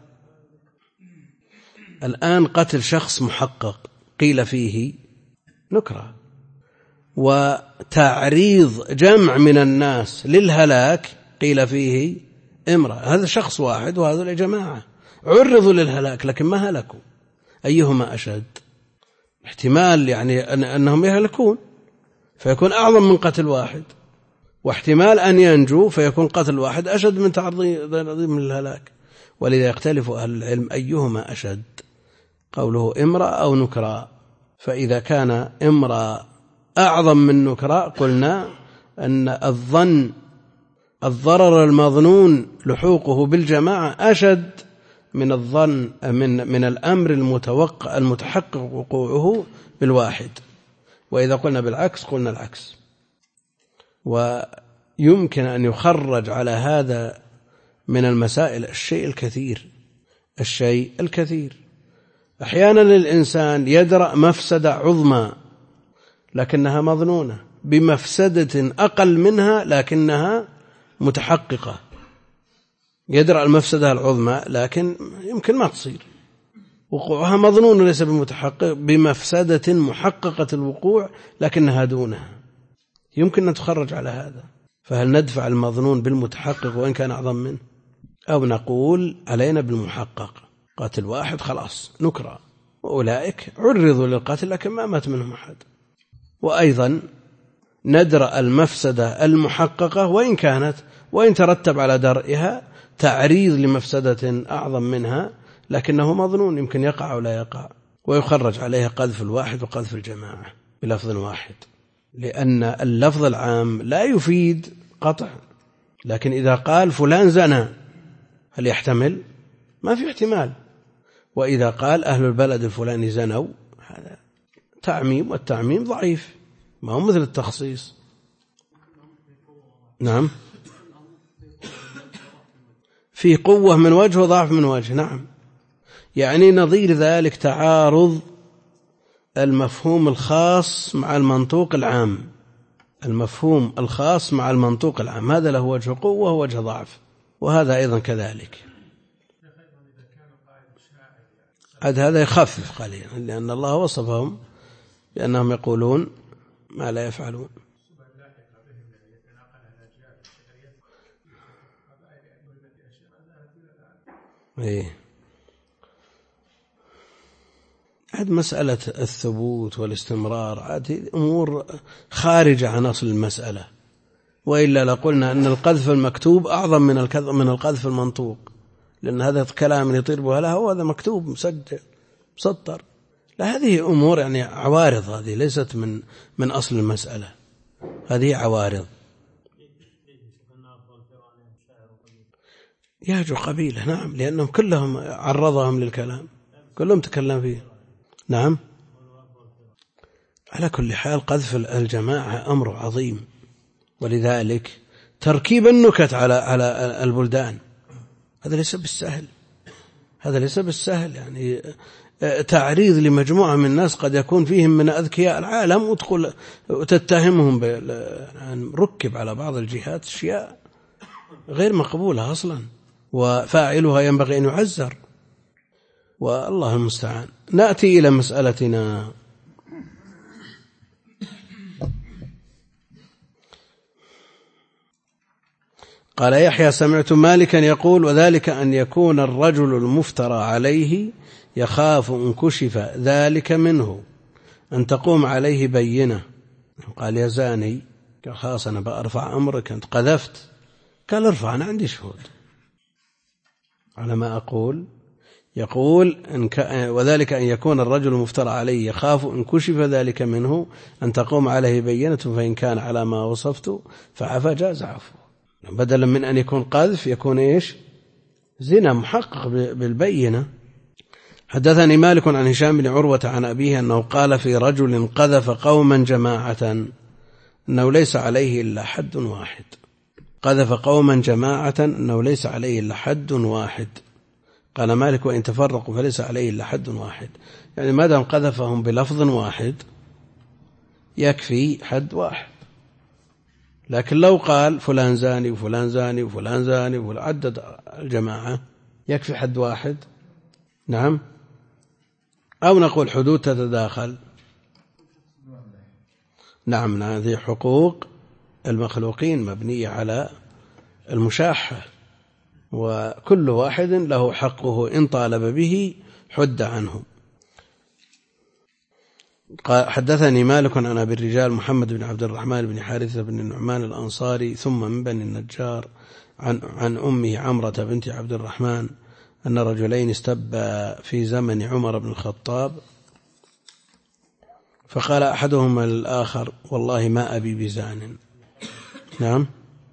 الآن قتل شخص محقق قيل فيه نكرا، وتعريض جمع من الناس للهلاك قيل فيه إمرا. هذا شخص واحد وهذا جماعة عرضوا للهلاك لكن ما هلكوا، أيهما أشد؟ احتمال يعني أنهم يهلكون فيكون أعظم من قتل واحد، واحتمال أن ينجو فيكون قتل واحد أشد من تعرض من الهلاك. ولذا يختلف أهل العلم أيهما أشد، قوله إمرا أو نكرا. فإذا كان إمرا أعظم من نكرا قلنا أن الضرر المظنون لحوقه بالجماعة أشد من الظن من الأمر المتحقق وقوعه بالواحد. وإذا قلنا بالعكس قلنا العكس. ويمكن أن يخرج على هذا من المسائل الشيء الكثير. أحيانا الإنسان يدرأ مفسدة عظمى لكنها مظنونة بمفسدة أقل منها لكنها متحققة. يدرأ المفسدة العظمى لكن يمكن ما تصير، وقوعها مظنون وليس بمتحقق، بمفسدة محققة الوقوع لكنها دونها. يمكن أن تخرج على هذا. فهل ندفع المظنون بالمتحقق وإن كان أعظم منه، أو نقول علينا بالمحقق؟ قاتل واحد خلاص نكرة، وأولئك عرضوا للقتل لكن ما مات منهم أحد. وأيضا ندرأ المفسدة المحققة وإن ترتب على درئها تعريض لمفسدة أعظم منها لكنه مظنون يمكن يقع أو لا يقع، ويخرج عليها قذف الواحد وقذف الجماعة بلفظ واحد، لأن اللفظ العام لا يفيد قطع. لكن إذا قال فلان زنى هل يحتمل؟ ما في احتمال. وإذا قال أهل البلد الفلاني زنوا، هذا تعميم، والتعميم ضعيف ما هو مثل التخصيص. نعم، فيه قوة من وجه وضعف من وجه. نعم، يعني نظير ذلك تعارض المفهوم الخاص مع المنطوق العام. المفهوم الخاص مع المنطوق العام هذا له وجه قوة ووجه ضعف، وهذا أيضا كذلك. هذا يخفف قليلا، لأن الله وصفهم بأنهم يقولون ما لا يفعلون. إيه، عاد مسألة الثبوت والاستمرار عاد أمور خارجة عن أصل المسألة، وإلا لقلنا أن القذف المكتوب أعظم من القذف المنطوق، لأن هذا كلام يطير به لها وهذا مكتوب مسجل مسطر. لا، هذه أمور يعني عوارض، هذه ليست من أصل المسألة، هذه عوارض. يهجو قبيلة، نعم، لأنهم كلهم عرضهم للكلام، كلهم تكلم فيه. نعم، على كل حال قذف الجماعة أمر عظيم، ولذلك تركيب النكت على البلدان هذا ليس بالسهل، هذا ليس بالسهل. يعني تعريض لمجموعة من الناس قد يكون فيهم من أذكياء العالم وتتهمهم يعني ركب على بعض الجهات أشياء غير مقبولة أصلا، وفاعلها ينبغي أن يعزر، والله المستعان. نأتي إلى مسألتنا. قال يحيى سمعت مالكا يقول وذلك أن يكون الرجل المفترى عليه يخاف إن كشف ذلك منه أن تقوم عليه بينة. قال يا زاني، قال خلاص أنا بأرفع أمرك، أنت قذفت. قال ارفع، أنا عندي شهود على ما أقول. يقول وذلك أن يكون الرجل المفترى عليه يخاف إن كشف ذلك منه أن تقوم عليه بينة، فإن كان على ما وصفت فعفى جاز عفو. بدلا من أن يكون قذف يكون إيش؟ زنا محقق بالبينة. حدثني مالك عن هشام بن عروة عن أبيه أنه قال في رجل قذف قوما جماعة أنه ليس عليه إلا حد واحد. قذف قوما جماعة أنه ليس عليه إلا حد واحد. قال مالك وإن تفرقوا فليس عليه إلا حد واحد، يعني ما دام قذفهم بلفظ واحد يكفي حد واحد. لكن لو قال فلان زاني وفلان زاني وفلان زاني وعدد الجماعة يكفي حد واحد. نعم، أو نقول حدود تتداخل. نعم، هذه حقوق المخلوقين مبنية على المشاحة، وكل واحد له حقه إن طالب به حد عنه. حدثني مالك عن أبي الرجال محمد بن عبد الرحمن بن حارثة بن النعمان الأنصاري ثم من بني النجار عن أمه عمرة بنت عبد الرحمن أن رجلين استبا في زمن عمر بن الخطاب، فقال أحدهما للآخر والله ما أبي بزان. نعم،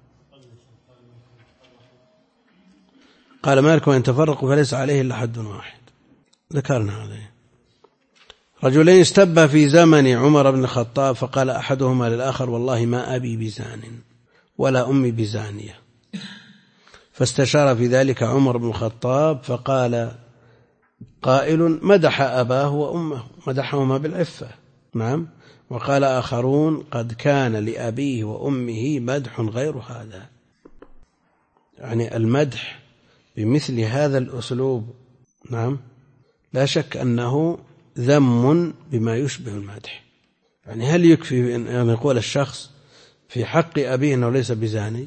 قال مالك وإن تفرقوا فليس عليه إلا حد واحد. ذكرنا هذا. رجلين استبا في زمن عمر بن الخطاب فقال أحدهما للآخر والله ما أبي بزان ولا أمي بزانية. فاستشار في ذلك عمر بن الخطاب فقال قائل مدح أباه وأمه، مدحهما بالعفة. نعم، وقال آخرون قد كان لأبيه وأمه مدح غير هذا. يعني المدح بمثل هذا الأسلوب نعم لا شك أنه ذم بما يشبه المدح. يعني هل يكفي أن يقول الشخص في حق أبيه أنه ليس بزاني؟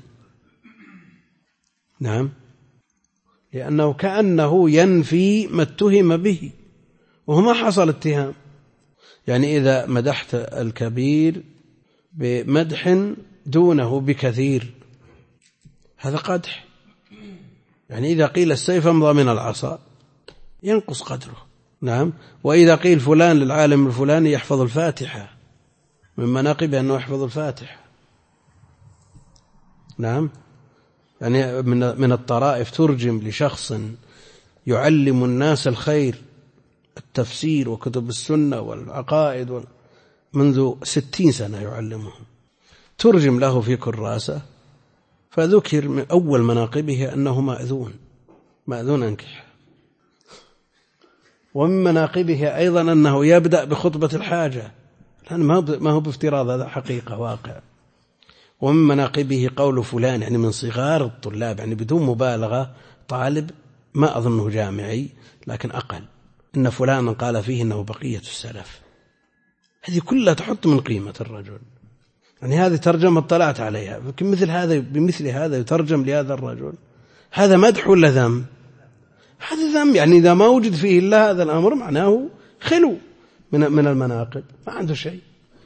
نعم، لأنه كأنه ينفي ما اتهم به وهو ما حصل اتهام. يعني إذا مدحت الكبير بمدح دونه بكثير هذا قدح. يعني إذا قيل السيف أمضى من العصا ينقص قدره. نعم، وإذا قيل فلان للعالم الفلاني يحفظ الفاتحة من مناقبه أنه يحفظ الفاتحة. نعم، يعني من الطرائف ترجم لشخص يعلم الناس الخير التفسير وكتب السنة والعقائد منذ 60 سنة يعلمهم، ترجم له في كراسة فذكر من أول مناقبه أنه مأذون مأذون أنكح. ومن مناقبه أيضا أنه يبدأ بخطبة الحاجة، لأن ما هو بافتراض، هذا حقيقة واقع. ومن مناقبه قول فلان، يعني من صغار الطلاب، يعني بدون مبالغة، طالب ما أظنه جامعي لكن أقل، إن فلانا قال فيه إنه بقية السلف. هذه كلها تحط من قيمة الرجل. يعني هذه ترجمة اطلعت عليها، مثل هذا بمثل هذا يترجم لهذا الرجل، هذا مدح ولا ذم؟ هذا ذم. يعني إذا ما وجد فيه إلا هذا الأمر معناه خلو من المناقب، ما عنده شيء.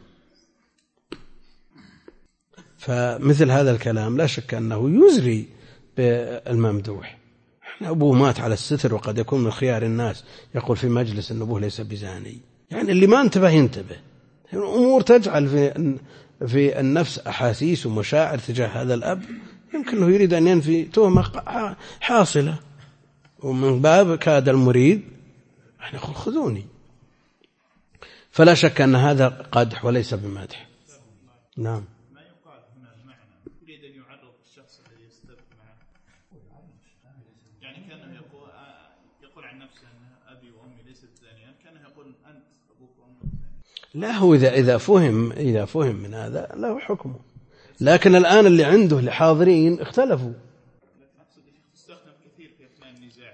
فمثل هذا الكلام لا شك أنه يزري بالممدوح. أبوه مات على الستر، وقد يكون من خيار الناس، يقول في مجلس أن أبوه ليس بزاني. يعني اللي ما انتبه ينتبه. أمور تجعل في النفس أحاسيس ومشاعر تجاه هذا الأب، يمكن أنه يريد أن ينفي تهمة حاصلة، ومن باب كاد المريد أن يقول خذوني. فلا شك أن هذا قدح وليس بمدح. نعم. ما يقال هنا المعنى يريد أن يعرض الشخص الذي يستبق معه، يعني كأنه يقول عن نفسه أن أبي وأمي ليست زانيان، كأنه يقول أنت أبوك وأمك. لا، هو إذا فهم من هذا له حكمه، لكن الآن اللي عنده لحاضرين اختلفوا. لكن أقصد تستخدم كثير في أثناء النزاع،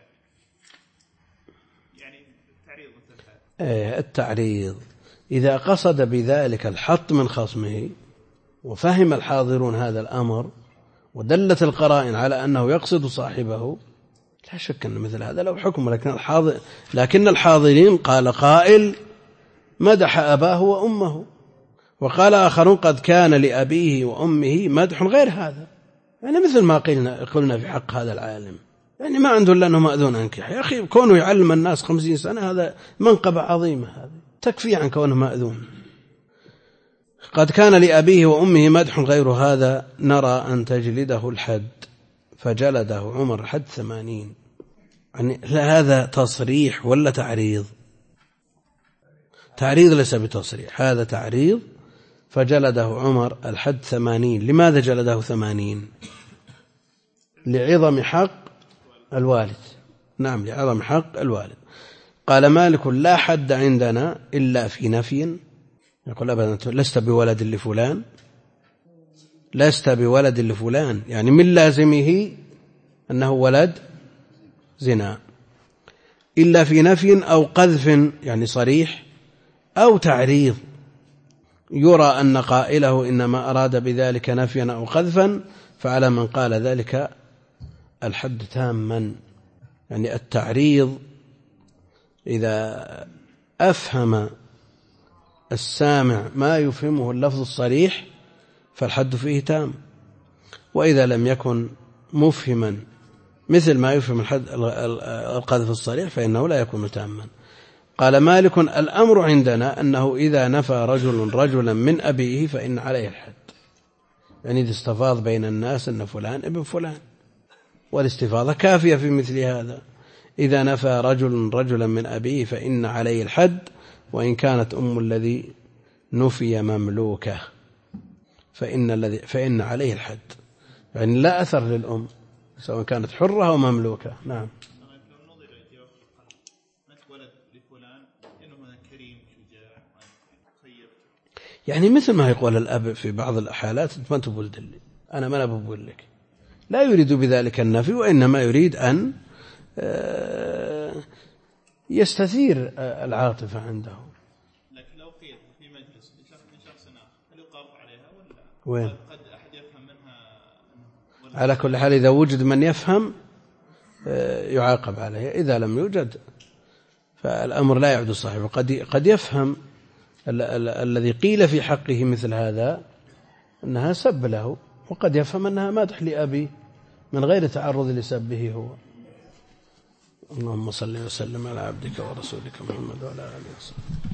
يعني التعريض مثل هذا. التعريض إذا قصد بذلك الحط من خصمه، وفهم الحاضرون هذا الأمر، ودلت القرائن على أنه يقصد صاحبه، لا شك أن مثل هذا له حكم. لكن الحاضرين قال قائل مدح أباه وأمه، وقال آخرون قد كان لأبيه وأمه مدح غير هذا. يعني مثل ما قلنا في حق هذا العالم، يعني ما عنده إلا أنه مأذون أنكح. يا أخي كونه يعلم الناس 50 سنة هذا منقبة عظيمة، هذا تكفي عن كونه مأذون. قد كان لأبيه وأمه مدح غير هذا، نرى أن تجلده الحد. فجلده عمر حد 80. يعني هذا تصريح ولا تعريض؟ تعريض ليس بتصريح، هذا تعريض. فجلده عمر الحد 80. لماذا جلده 80؟ لعظم حق الوالد. نعم، لعظم حق الوالد. قال مالك لا حد عندنا إلا في نفي. يقول أبدا لست بولد لفلان، لست بولد لفلان، يعني من لازمه أنه ولد زنا. إلا في نفي أو قذف، يعني صريح، أو تعريض يرى أن قائله إنما أراد بذلك نفيا أو قذفا، فعلى من قال ذلك الحد تاما. يعني التعريض إذا أفهم السامع ما يفهمه اللفظ الصريح فالحد فيه تام، وإذا لم يكن مفهما مثل ما يفهم القذف الصريح فإنه لا يكون تاما. قال مالك الأمر عندنا أنه إذا نفى رجل رجلا من أبيه فإن عليه الحد. يعني إذا استفاض بين الناس أن فلان ابن فلان، والاستفاضة كافية في مثل هذا. إذا نفى رجل رجلا من أبيه فإن عليه الحد، وإن كانت أم الذي نفي مملوكة فإن عليه الحد. يعني لا أثر للأم سواء كانت حرة أو مملوكة. نعم. يعني مثل ما يقول الأب في بعض الحالات ما تقول دلي، أنا ما بقول لك، لا يريد بذلك النفي، وإنما يريد أن يستثير العاطفة عنده. لكن لو قيل في مجلس لشخص آخر هل يقاف عليها ولا؟ وين؟ قد أحد يفهم منها. على كل حال إذا وجد من يفهم يعاقب عليه، إذا لم يوجد فالأمر لا يعود صاحبه. قد يفهم الذي قيل في حقه مثل هذا أنها سب له، وقد يفهم أنها مدح لأبي من غير تعرض لسبه هو. اللهم صل وسلم على عبدك ورسولك محمد وعلى آله وصحبه.